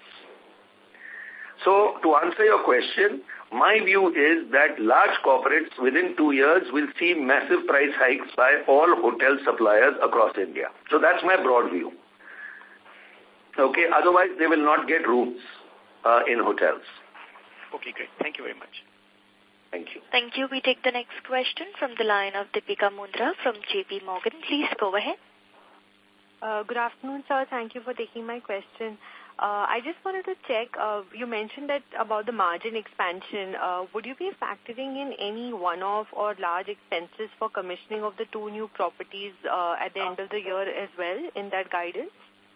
So to answer your question, my view is that large corporates within 2 years will see massive price hikes by all hotel suppliers across India. So that's my broad view. Okay, otherwise they will not get rooms in hotels. Okay, great. Thank you very much. Thank you. Thank you. We take the next question from the line of Deepika Mundra from JP Morgan. Please go ahead. Good afternoon, sir. Thank you for taking my question. I just wanted to check, you mentioned that about the margin expansion. Would you be factoring in any one-off or large expenses for commissioning of the 2 new properties at the end of the year as well in that guidance?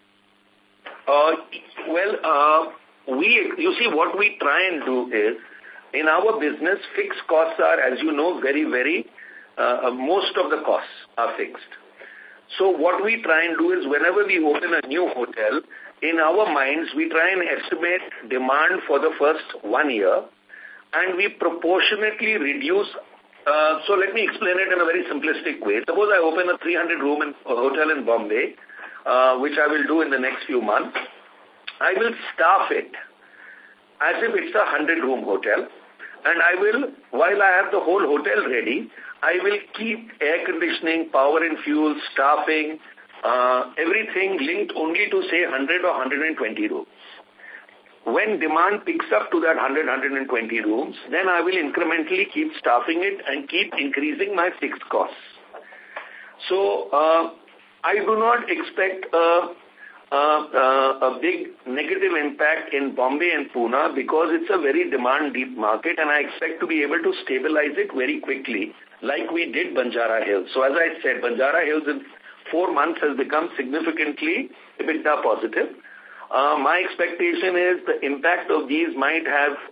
You see, what we try and do is, in our business, fixed costs are, as you know, very, very, most of the costs are fixed. So what we try and do is, whenever we open a new hotel, in our minds, we try and estimate demand for the first 1 year, and we proportionately reduce. So let me explain it in a very simplistic way. Suppose I open a 300-room hotel in Bombay, which I will do in the next few months. I will staff it as if it's a 100-room hotel, and I will, while I have the whole hotel ready, I will keep air conditioning, power and fuel, staffing, everything linked only to, say, 100 or 120 rooms. When demand picks up to that 100, 120 rooms, then I will incrementally keep staffing it and keep increasing my fixed costs. So I do not expect a big negative impact in Bombay and Pune because it's a very demand-deep market, and I expect to be able to stabilize it very quickly, like we did Banjara Hills. So as I said, Banjara Hills in 4 months has become significantly EBITDA positive. My expectation is the impact of these might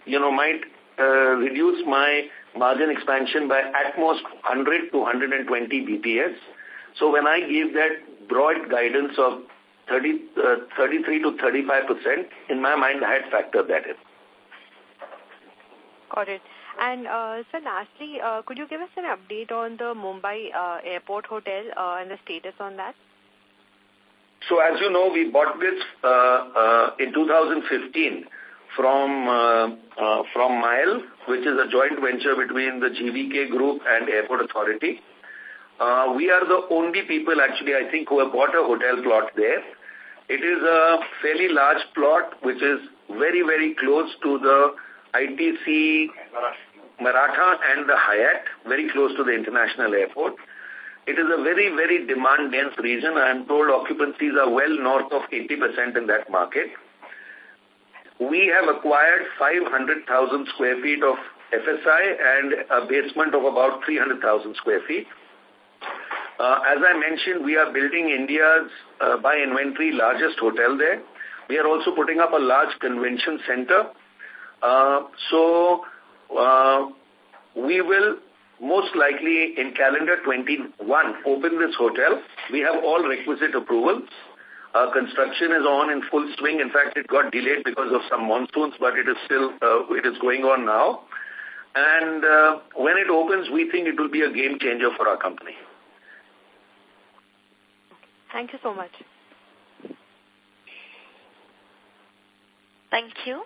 reduce my margin expansion by at most 100 to 120 BPS. So when I gave that broad guidance of 33 to 35%, in my mind I had factored that in. Got it. And sir, lastly, could you give us an update on the Mumbai Airport Hotel and the status on that? So as you know, we bought this in 2015 from Mile, which which is a joint venture between the GVK Group and Airport Authority. We are the only people, actually, I think, who have bought a hotel plot there. It is a fairly large plot, which is very, very close to the ITC Maratha and the Hyatt, very close to the international airport. It is a very, very demand-dense region. I am told occupancies are well north of 80% in that market. We have acquired 500,000 square feet of FSI and a basement of about 300,000 square feet. As I mentioned, we are building India's, by inventory, largest hotel there. We are also putting up a large convention center. We will most likely in calendar 21 open this hotel. We have all requisite approvals. Construction is on in full swing. In fact, it got delayed because of some monsoons, but it is still, it is going on now. And when it opens, we think it will be a game changer for our company. Thank you so much. Thank you.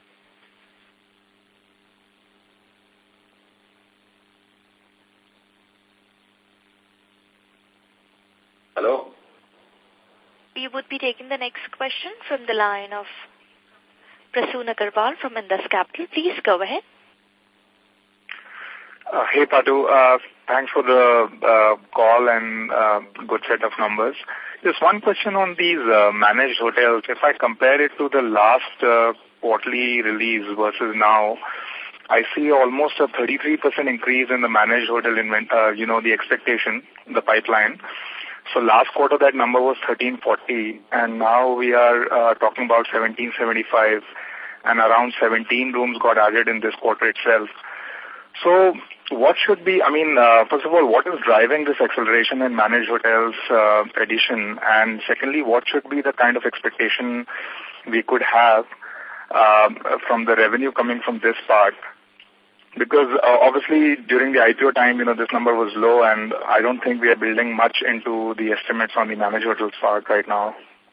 Hello? We would be taking the next question from the line of Prasoon Agarwal from Indus Capital. Please go ahead. Hey, Patu. Thanks for the call and good set of numbers. Just one question on these managed hotels. If I compare it to the last quarterly release versus now, I see almost a 33% increase in the managed hotel the expectation, the pipeline. So last quarter that number was 1340, and now we are talking about 1775, and around 17 rooms got added in this quarter itself. So what should be, first of all, what is driving this acceleration in managed hotels addition? And secondly, what should be the kind of expectation we could have from the revenue coming from this part? Because obviously during the IPO time, this number was low, and I don't think we are building much into the estimates on the managed hotels part right now.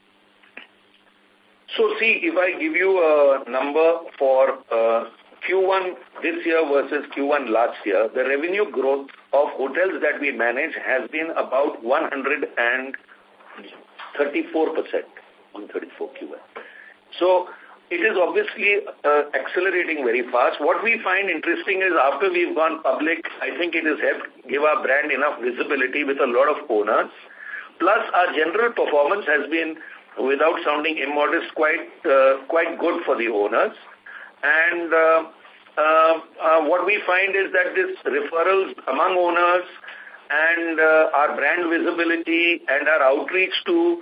So see, if I give you a number for Q1 this year versus Q1 last year, the revenue growth of hotels that we manage has been about 134%, 134 Q1. So it is obviously accelerating very fast. What we find interesting is after we've gone public, I think it has helped give our brand enough visibility with a lot of owners. Plus our general performance has been, without sounding immodest, quite good for the owners. And what we find is that this referrals among owners and our brand visibility and our outreach to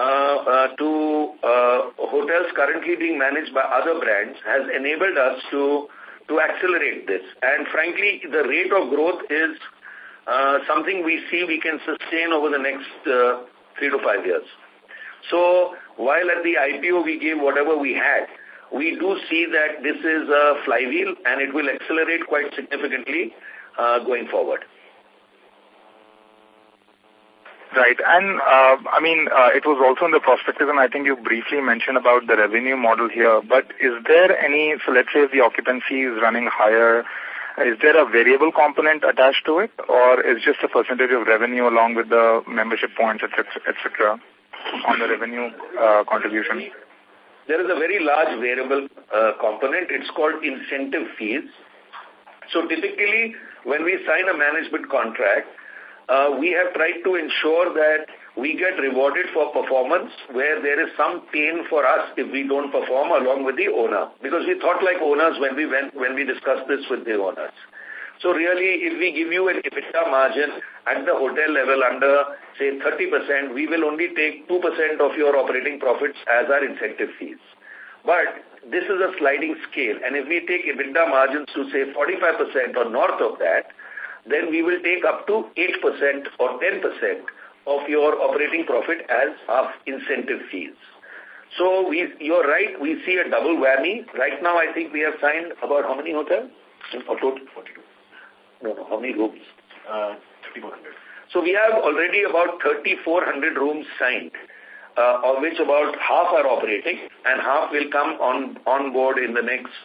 hotels currently being managed by other brands has enabled us to accelerate this. And frankly, the rate of growth is something we see we can sustain over the next 3 to 5 years. So while at the IPO we gave whatever we had, we do see that this is a flywheel and it will accelerate quite significantly going forward. Right. And, it was also in the prospectus, and I think you briefly mentioned about the revenue model here, but is there any, so let's say if the occupancy is running higher, is there a variable component attached to it, or is just a percentage of revenue along with the membership points, etc., on the revenue contribution? There is a very large variable component. It's called incentive fees. So typically, when we sign a management contract, we have tried to ensure that we get rewarded for performance where there is some pain for us if we don't perform along with the owner. Because we thought like owners when we discussed this with the owners. So really, if we give you an EBITDA margin at the hotel level under, say, 30%, we will only take 2% of your operating profits as our incentive fees. But this is a sliding scale. And if we take EBITDA margins to, say, 45% or north of that, then we will take up to 8% or 10% of your operating profit as of incentive fees. So you're right, we see a double whammy. Right now, I think we have signed about how many hotels? Total? 42. No, how many rooms? 3,400. So we have already about 3,400 rooms signed, of which about half are operating and half will come on board in the next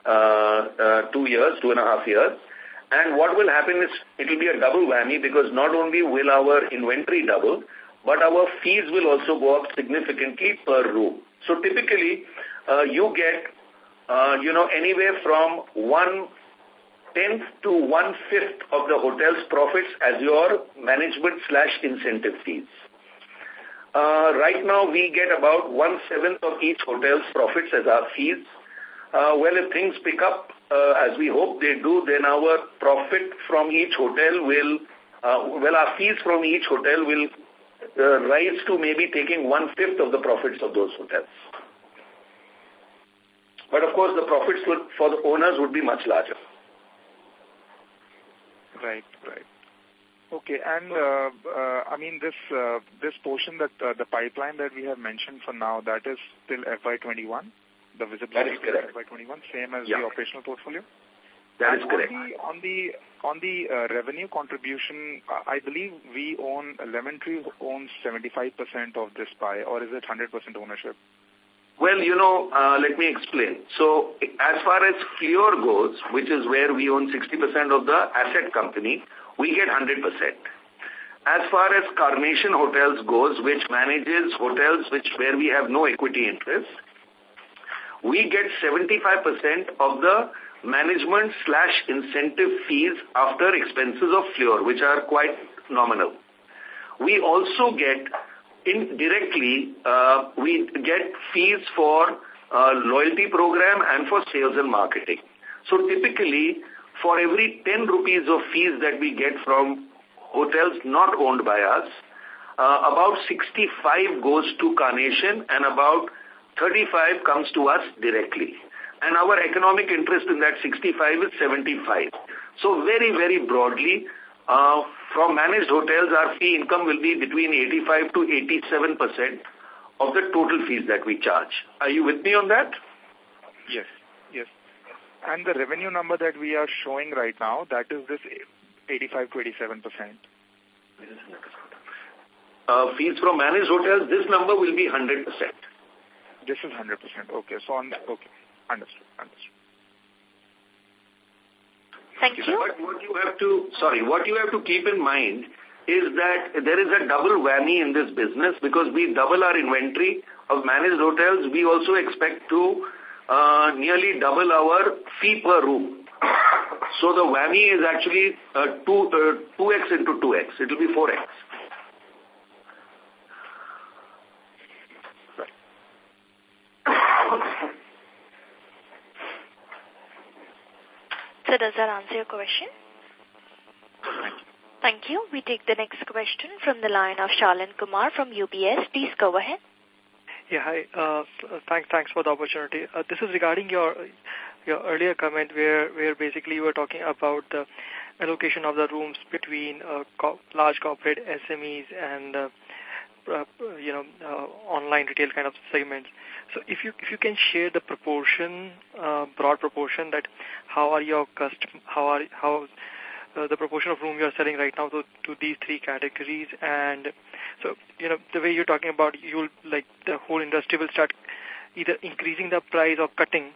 2.5 years. And what will happen is it will be a double whammy because not only will our inventory double, but our fees will also go up significantly per room. So typically, you get, anywhere from 1/10 to 1/5 of the hotel's profits as your management/incentive fees. Right now, we get about 1/7 of each hotel's profits as our fees. Well, if things pick up, as we hope they do, then our profit from each hotel will, our fees from each hotel will rise to maybe taking 1/5 of the profits of those hotels. But of course, the profits for the owners would be much larger. Right. Okay, and this portion that the pipeline that we have mentioned for now, that is till FY21, the visibility that is correct. FY21, same as the operational portfolio. That is correct. On the revenue contribution, I believe we own, Lemon Tree owns 75% of this pie, or is it 100% ownership? Well, let me explain. So, as far as Fleur goes, which is where we own 60% of the asset company, we get 100%. As far as Carnation Hotels goes, which manages hotels where we have no equity interest, we get 75% of the management/incentive fees after expenses of Fleur, which are quite nominal. We also get indirectly, we get fees for loyalty program and for sales and marketing. So typically, for every 10 rupees of fees that we get from hotels not owned by us, about 65 goes to Carnation and about 35 comes to us directly. And our economic interest in that 65 is 75. So very, very broadly, from managed hotels, our fee income will be between 85 to 87% of the total fees that we charge. Are you with me on that? Yes. And the revenue number that we are showing right now, that is this 85 to 87%. Fees from managed hotels, this number will be 100%. This is 100%. Okay. So okay. Understood. Thank you. But what you have to keep in mind is that there is a double whammy in this business because we double our inventory of managed hotels. We also expect to nearly double our fee per room. So the whammy is actually 2x into 2x. It will be 4x. So does that answer your question? Thank you. We take the next question from the line of Shalin Kumar from UBS. Please go ahead. Yeah, hi. Thanks for the opportunity. This is regarding your earlier comment where basically you were talking about the allocation of the rooms between large corporate SMEs and online retail kind of segments. So if you can share the proportion, broad proportion, that how are your the proportion of room you are selling right now to these three categories, and so the way you're talking about, you'll like the whole industry will start either increasing the price or cutting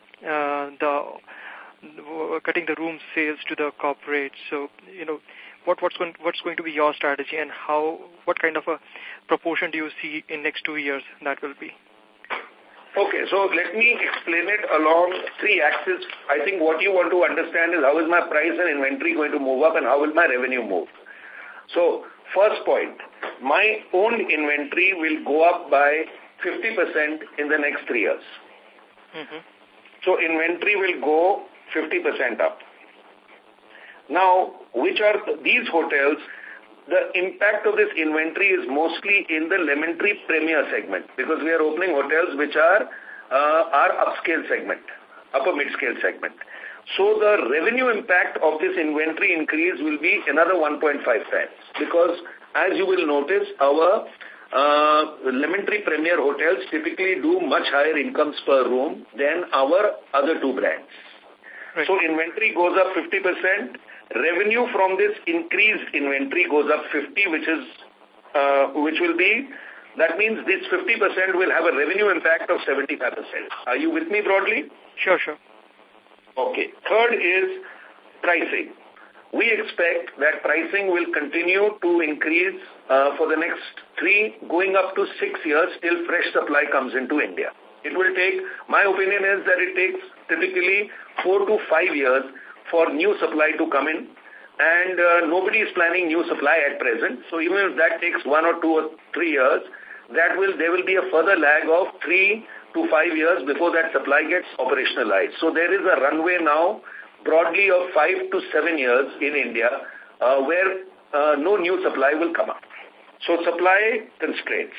the room sales to the corporate. So what's going to be your strategy, and what kind of a proportion do you see in next 2 years that will be? Okay, so let me explain it along three axes. I think what you want to understand is how is my price and inventory going to move up and how will my revenue move. So first point, my own inventory will go up by 50% in the next 3 years. Mm-hmm. So inventory will go 50% up. Now, which are these hotels? The impact of this inventory is mostly in the Lemon Tree Premier segment because we are opening hotels which are our upscale segment, upper mid-scale segment. So the revenue impact of this inventory increase will be another 1.5 times because as you will notice, our Lemon Tree Premier hotels typically do much higher incomes per room than our other two brands. Right. So inventory goes up 50%. Revenue from this increased inventory goes up 50, which will be, that means this 50% will have a revenue impact of 75%. Are you with me broadly? Sure. Okay. Third is pricing. We expect that pricing will continue to increase for the next 3, going up to 6 years till fresh supply comes into India. It will take, my opinion is that it takes typically 4 to 5 years for new supply to come in, and nobody is planning new supply at present. So even if that takes 1 or 2 or 3 years, there will be a further lag of 3 to 5 years before that supply gets operationalized. So there is a runway now broadly of 5 to 7 years in India where no new supply will come up. So supply constraints.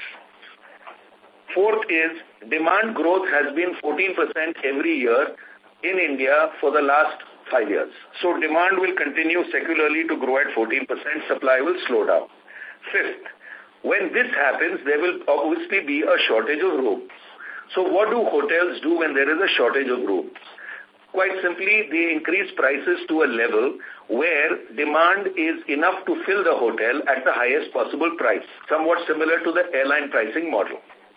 Fourth is demand growth has been 14% every year in India for the last 5 years. So demand will continue secularly to grow at 14%, supply will slow down. Fifth, when this happens, there will obviously be a shortage of rooms. So what do hotels do when there is a shortage of rooms? Quite simply, they increase prices to a level where demand is enough to fill the hotel at the highest possible price, somewhat similar to the airline pricing model.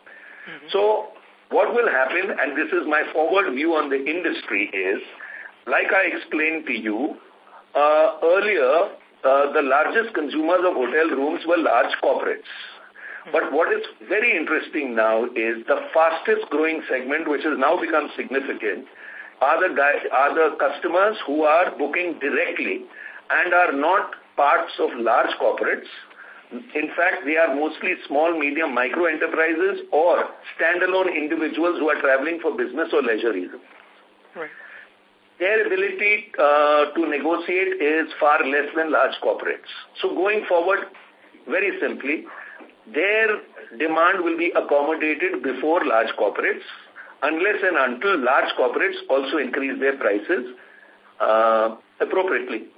So what will happen, and this is my forward view on the industry, is, like I explained to you, earlier, the largest consumers of hotel rooms were large corporates. But what is very interesting now is the fastest growing segment, which has now become significant, are the customers who are booking directly and are not parts of large corporates. In fact, they are mostly small, medium, micro enterprises or standalone individuals who are traveling for business or leisure reasons. Right. Their ability to negotiate is far less than large corporates. So going forward, very simply, their demand will be accommodated before large corporates, unless and until large corporates also increase their prices appropriately.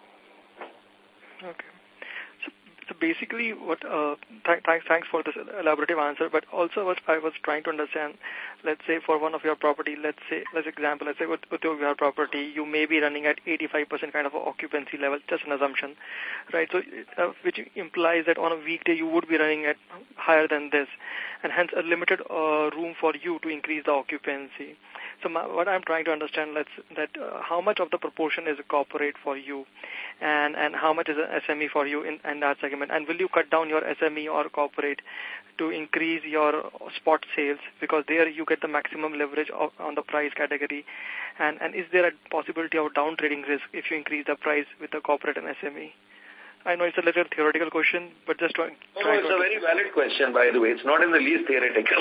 Okay. So basically, what thanks for this elaborative answer. But also, what I was trying to understand, let's say for one of your property, let's say with your property, you may be running at 85% kind of occupancy level, just an assumption, right? So, which implies that on a weekday you would be running at higher than this, and hence a limited room for you to increase the occupancy. So what I'm trying to understand, how much of the proportion is a corporate for you, and how much is an SME for you in that segment, and will you cut down your SME or corporate to increase your spot sales, because there you get the maximum leverage on the price category, and is there a possibility of down trading risk if you increase the price with the corporate and SME? I know it's a little theoretical question, but just trying. No, it's a very valid question, by the way. It's not in the least theoretical.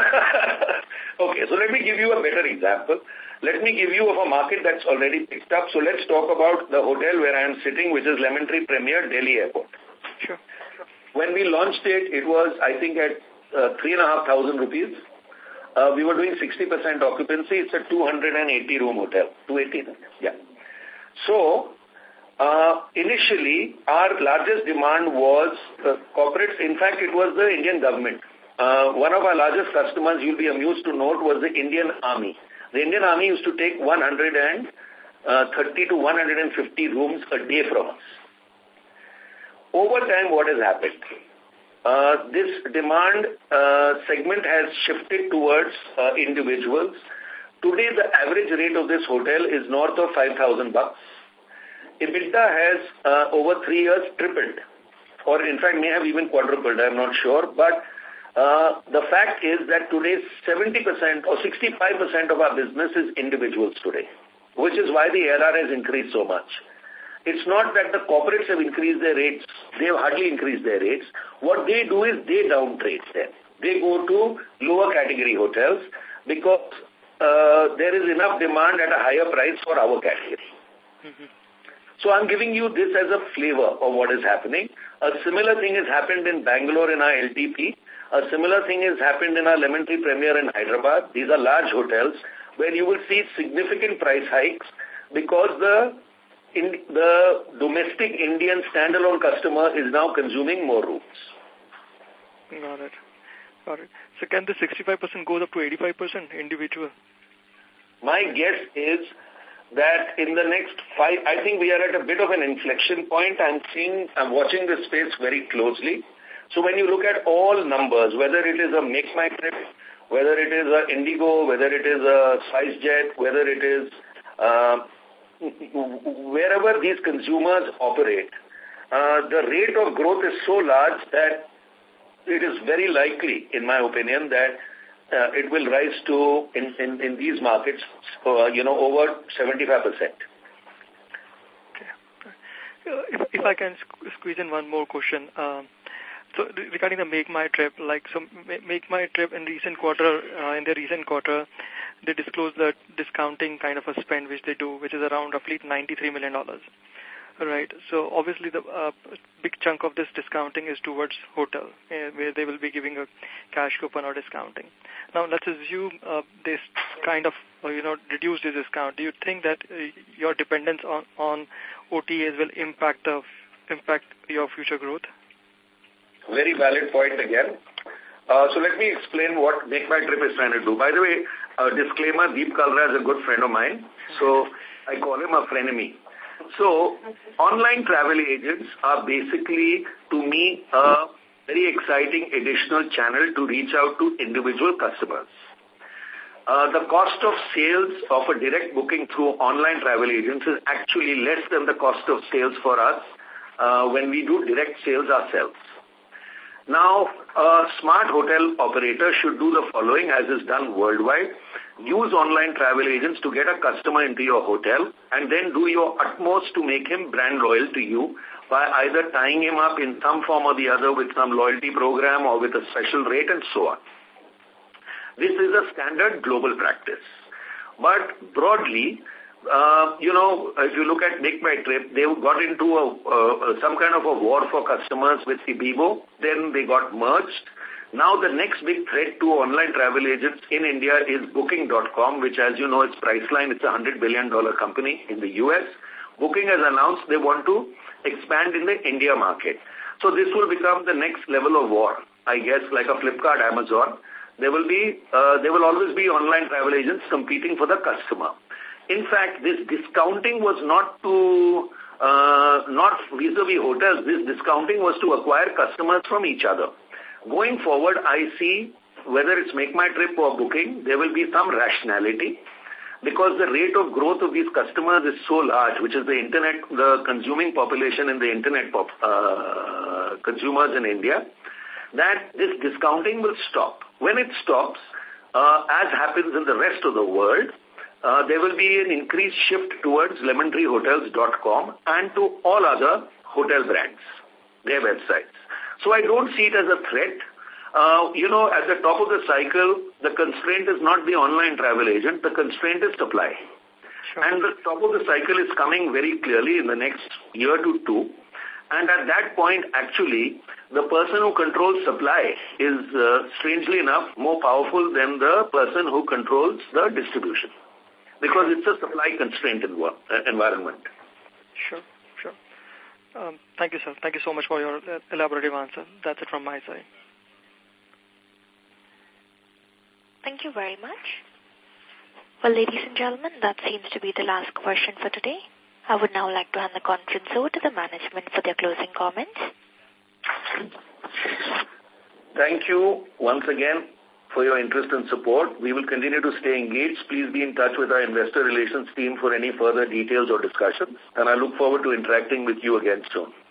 Okay, so let me give you a better example. Let me give you of a market that's already picked up. So let's talk about the hotel where I am sitting, which is Lemon Tree Premier, Delhi Airport. Sure. When we launched it, it was, I think, at 3,500 rupees. We were doing 60% occupancy. It's a 280-room hotel. 280? Yeah. So, initially, our largest demand was corporates. In fact, it was the Indian government. One of our largest customers, you'll be amused to note, was the Indian Army. The Indian Army used to take 130 to 150 rooms a day from us. Over time, what has happened? This demand segment has shifted towards individuals. Today, the average rate of this hotel is north of $5,000. EBITDA has, over 3 years, tripled, or in fact may have even quadrupled, I'm not sure. But the fact is that today 70% or 65% of our business is individuals today, which is why the ARR has increased so much. It's not that the corporates have increased their rates. They have hardly increased their rates. What they do is they downtrade them. They go to lower category hotels because there is enough demand at a higher price for our category. So I'm giving you this as a flavor of what is happening. A similar thing has happened in Bangalore in our LTP. A similar thing has happened in our Lemon Tree Premier in Hyderabad. These are large hotels where you will see significant price hikes because the domestic Indian standalone customer is now consuming more rooms. Got it. So can the 65% go up to 85% individual? My guess is that in the next 5, I think we are at a bit of an inflection point. I'm watching this space very closely. So when you look at all numbers, whether it is a Make My Trip, whether it is a Indigo, whether it is a SpiceJet, whether it is wherever these consumers operate, the rate of growth is so large that it is very likely, in my opinion, that it will rise to, in these markets, over 75%. If I can squeeze in one more question. So regarding the Make My Trip, Make My Trip in the recent quarter, they disclose the discounting kind of a spend which they do, which is around roughly $93 million. Right. So obviously the big chunk of this discounting is towards hotel, where they will be giving a cash coupon or discounting. Now let's assume this kind of reduce the discount. Do you think that your dependence on OTAs will impact your future growth? Very valid point again. So let me explain what Make My Trip is trying to do. By the way, disclaimer: Deep Kalra is a good friend of mine, so I call him a frenemy. So, online travel agents are basically, to me, a very exciting additional channel to reach out to individual customers. The cost of sales of a direct booking through online travel agents is actually less than the cost of sales for us when we do direct sales ourselves. Now, a smart hotel operator should do the following, as is done worldwide. Use online travel agents to get a customer into your hotel and then do your utmost to make him brand loyal to you by either tying him up in some form or the other with some loyalty program or with a special rate and so on. This is a standard global practice. But broadly, if you look at Make My Trip, they got into some kind of a war for customers with Ibibo. Then they got merged. Now the next big threat to online travel agents in India is Booking.com, which, as you know, is Priceline. It's a $100 billion company in the US. Booking has announced they want to expand in the India market. So this will become the next level of war, I guess, like a Flipkart, Amazon. There will always be online travel agents competing for the customer. In fact, this discounting was not vis-a-vis hotels. This discounting was to acquire customers from each other. Going forward, I see whether it's Make My Trip or Booking, there will be some rationality because the rate of growth of these customers is so large, which is the consuming population in the internet consumers in India, that this discounting will stop. When it stops, as happens in the rest of the world, there will be an increased shift towards LemonTreeHotels.com and to all other hotel brands, their websites. So I don't see it as a threat. At the top of the cycle, the constraint is not the online travel agent. The constraint is supply. Sure. And the top of the cycle is coming very clearly in the next year to two. And at that point, actually, the person who controls supply is, strangely enough, more powerful than the person who controls the distribution. Because it's a supply-constrained environment. Sure. Thank you, sir. Thank you so much for your elaborative answer. That's it from my side. Thank you very much. Well, ladies and gentlemen, that seems to be the last question for today. I would now like to hand the conference over to the management for their closing comments. Thank you once again for your interest and support. We will continue to stay engaged. Please be in touch with our investor relations team for any further details or discussions. And I look forward to interacting with you again soon.